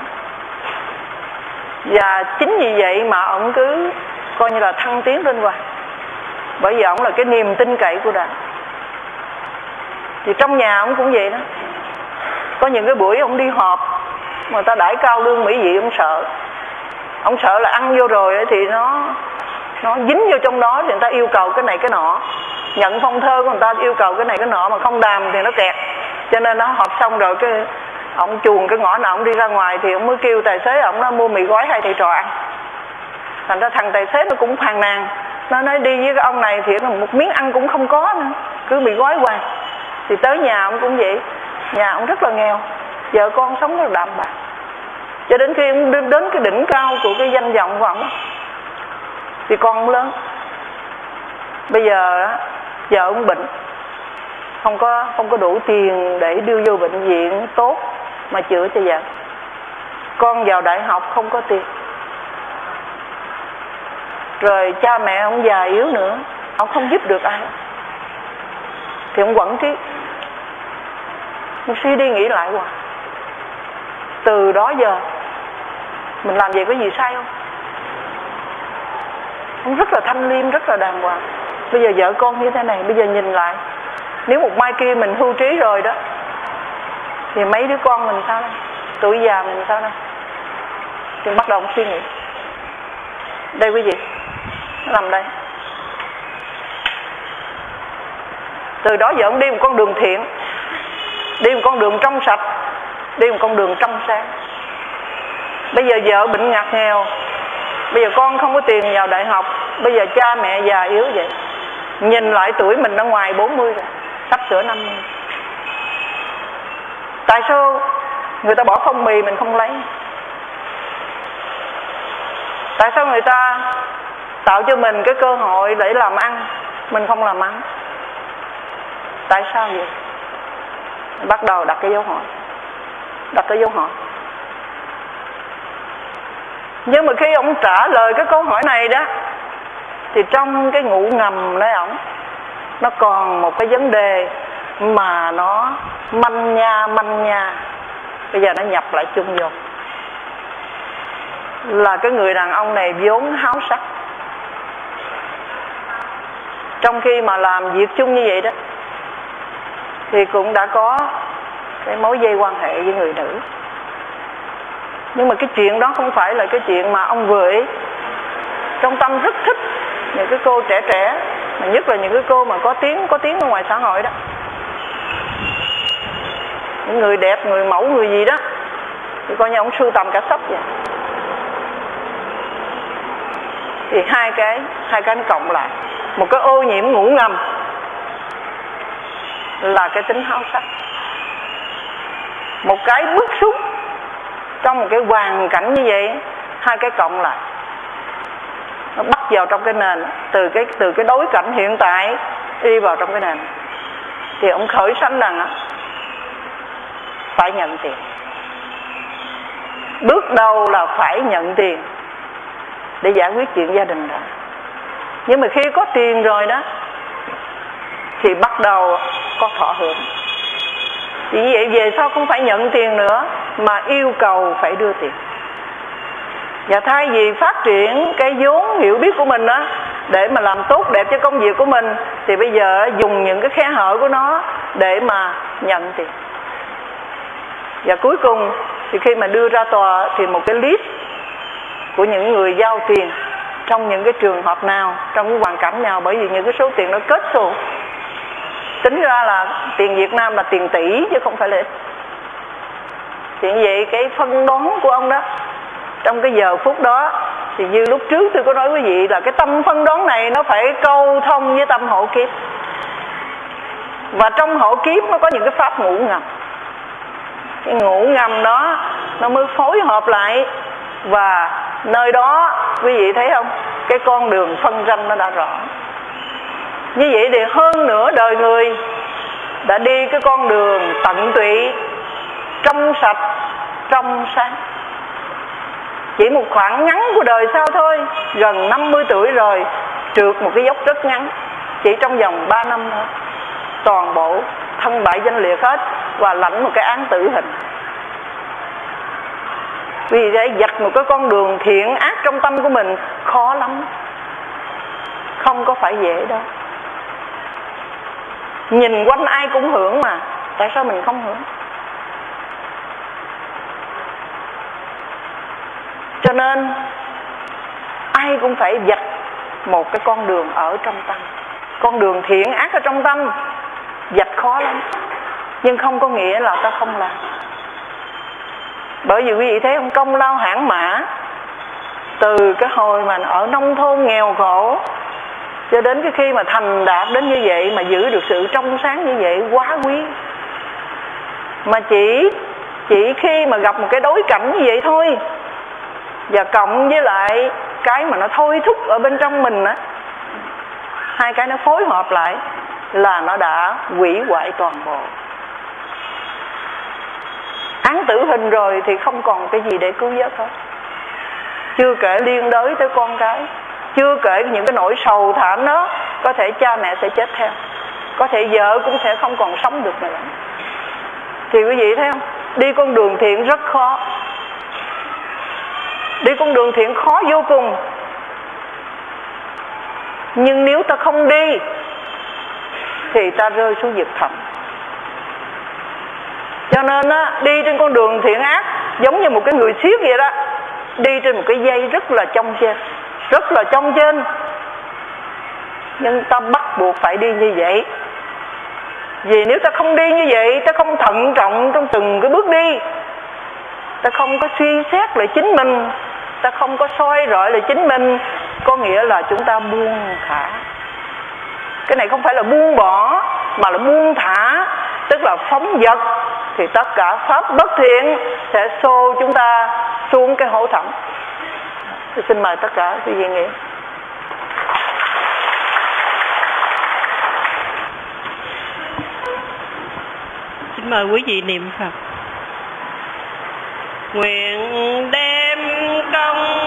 Và chính vì vậy mà ổng cứ coi như là thăng tiến lên hoài, bởi vì ổng là cái niềm tin cậy của Đảng. Thì trong nhà ổng cũng vậy đó. Có những cái buổi ổng đi họp mà người ta đãi cao lương mỹ vị, ổng sợ. Ổng sợ là ăn vô rồi thì nó dính vô trong đó, thì người ta yêu cầu cái này cái nọ, nhận phong thơ của người ta yêu cầu cái này cái nọ, mà không đàm thì nó kẹt. Cho nên nó họp xong rồi cái ổng chuồn cái ngõ nào ổng đi ra ngoài, thì ổng mới kêu tài xế ổng nó mua mì gói 2 thầy trò ăn. Thành ra thằng tài xế nó cũng phàn nàn, nó nói đi với cái ông này thì một miếng ăn cũng không có nữa, cứ mì gói hoài. Thì tới nhà ông cũng vậy, nhà ông rất là nghèo, vợ con sống rất là đạm bạc. Cho đến khi ông đến cái đỉnh cao của cái danh vọng của ông thì con ông lớn. Bây giờ vợ ông bệnh, không có đủ tiền để đưa vô bệnh viện tốt mà chữa cho vợ. Con vào đại học không có tiền. Rồi cha mẹ ông già yếu nữa, ông không giúp được ai. Thì ông quẩn trí, ông suy đi nghĩ lại hoài. Từ đó giờ mình làm vậy có gì sai không? Ông rất là thanh liêm, rất là đàng hoàng. Bây giờ vợ con như thế này, bây giờ nhìn lại, nếu một mai kia mình hưu trí rồi đó, thì mấy đứa con mình sao đây? Tuổi già mình sao đây? Thì bắt đầu ông suy nghĩ. Đây quý vị, nó nằm đây. Từ đó giờ ông đi một con đường thiện, đi một con đường trong sạch, đi một con đường trong sáng. Bây giờ vợ bệnh ngặt nghèo, bây giờ con không có tiền vào đại học, bây giờ cha mẹ già yếu vậy. Nhìn lại tuổi mình đã ngoài 40 rồi, sắp sửa 50. Tại sao người ta bỏ phong bì mình không lấy? Tại sao người ta tạo cho mình cái cơ hội để làm ăn, mình không làm ăn? Tại sao vậy? Bắt đầu đặt cái dấu hỏi. Đặt cái dấu hỏi. Nhưng mà khi ông trả lời cái câu hỏi này đó, thì trong cái ngụ ngầm đấy ổng, nó còn một cái vấn đề mà nó manh nha. Bây giờ nó nhập lại chung vô. Là cái người đàn ông này vốn háo sắc. Trong khi mà làm việc chung như vậy đó, thì cũng đã có cái mối dây quan hệ với người nữ. Nhưng mà cái chuyện đó không phải là cái chuyện mà ông vừa ý. Trong tâm rất thích những cái cô trẻ trẻ, mà nhất là những cái cô mà có tiếng ở ngoài xã hội đó, những người đẹp, người mẫu, người gì đó, thì coi như ông sưu tầm cả sách vậy. Thì hai cái nó cộng lại, một cái ô nhiễm ngủ ngầm là cái tính háo sắc, một cái bức xúc trong một cái hoàn cảnh như vậy, hai cái cộng lại nó bắt vào trong cái nền, từ cái đối cảnh hiện tại đi vào trong cái nền. Thì ông khởi sanh rằng phải nhận tiền. Bước đầu là phải nhận tiền để giải quyết chuyện gia đình đó. Nhưng mà khi có tiền rồi đó thì bắt đầu có thọ hưởng. Vì vậy về sau không phải nhận tiền nữa mà yêu cầu phải đưa tiền. Và thay vì phát triển cái vốn hiểu biết của mình đó để mà làm tốt đẹp cho công việc của mình, thì bây giờ dùng những cái khe hở của nó để mà nhận tiền. Và cuối cùng thì khi mà đưa ra tòa thì một cái list của những người giao tiền trong những cái trường hợp nào, trong cái hoàn cảnh nào, bởi vì những cái số tiền nó kết xù. Tính ra là tiền Việt Nam là tiền tỷ chứ không phải là ít. Thì vậy cái phân đoán của ông đó trong cái giờ phút đó, thì như lúc trước tôi có nói quý vị là cái tâm phân đoán này nó phải câu thông với tâm hộ kiếp. Và trong hộ kiếp nó có những cái pháp ngủ ngầm. Cái ngủ ngầm đó nó mới phối hợp lại, và nơi đó quý vị thấy không, cái con đường phân ranh nó đã rõ. Như vậy thì hơn nửa đời người đã đi cái con đường tận tụy, trong sạch, trong sáng. Chỉ một khoảng ngắn của đời sau thôi, gần 50 tuổi rồi, trượt một cái dốc rất ngắn, chỉ trong vòng 3 năm thôi, toàn bộ thân bại danh liệt hết và lãnh một cái án tử hình. Vì vậy dạch một cái con đường thiện ác trong tâm của mình khó lắm, không có phải dễ đâu. Nhìn quanh ai cũng hưởng mà, tại sao mình không hưởng? Cho nên ai cũng phải dạch một cái con đường ở trong tâm. Con đường thiện ác ở trong tâm dạch khó lắm, nhưng không có nghĩa là ta không làm. Bởi vì quý vị thấy không, công lao hãn mã, từ cái hồi mà ở nông thôn nghèo khổ cho đến cái khi mà thành đạt đến như vậy, mà giữ được sự trong sáng như vậy quá quý. Mà chỉ khi mà gặp một cái đối cảnh như vậy thôi, và cộng với lại cái mà nó thôi thúc ở bên trong mình á, hai cái nó phối hợp lại là nó đã hủy hoại toàn bộ. Án tử hình rồi thì không còn cái gì để cứu vớt hết. Chưa kể liên đới tới con cái, chưa kể những cái nỗi sầu thảm đó, có thể cha mẹ sẽ chết theo, có thể vợ cũng sẽ không còn sống được nữa. Thì quý vị thấy không, đi con đường thiện rất khó. Đi con đường thiện khó vô cùng. Nhưng nếu ta không đi thì ta rơi xuống vực thẳm. Cho nên á, đi trên con đường thiện ác giống như một cái người siết vậy đó, đi trên một cái dây rất là chông trên, rất là chông trên. Nhưng ta bắt buộc phải đi như vậy. Vì nếu ta không đi như vậy, ta không thận trọng trong từng cái bước đi, ta không có suy xét lại chính mình, ta không có soi rọi lại chính mình, có nghĩa là chúng ta buông thả. Cái này không phải là buông bỏ, mà là buông thả, tức là phóng dật. Thì tất cả pháp bất thiện sẽ xô chúng ta xuống cái hố thẳm. Tôi xin mời tất cả quý vị nghĩ. Xin mời quý vị niệm Phật. Nguyện đem công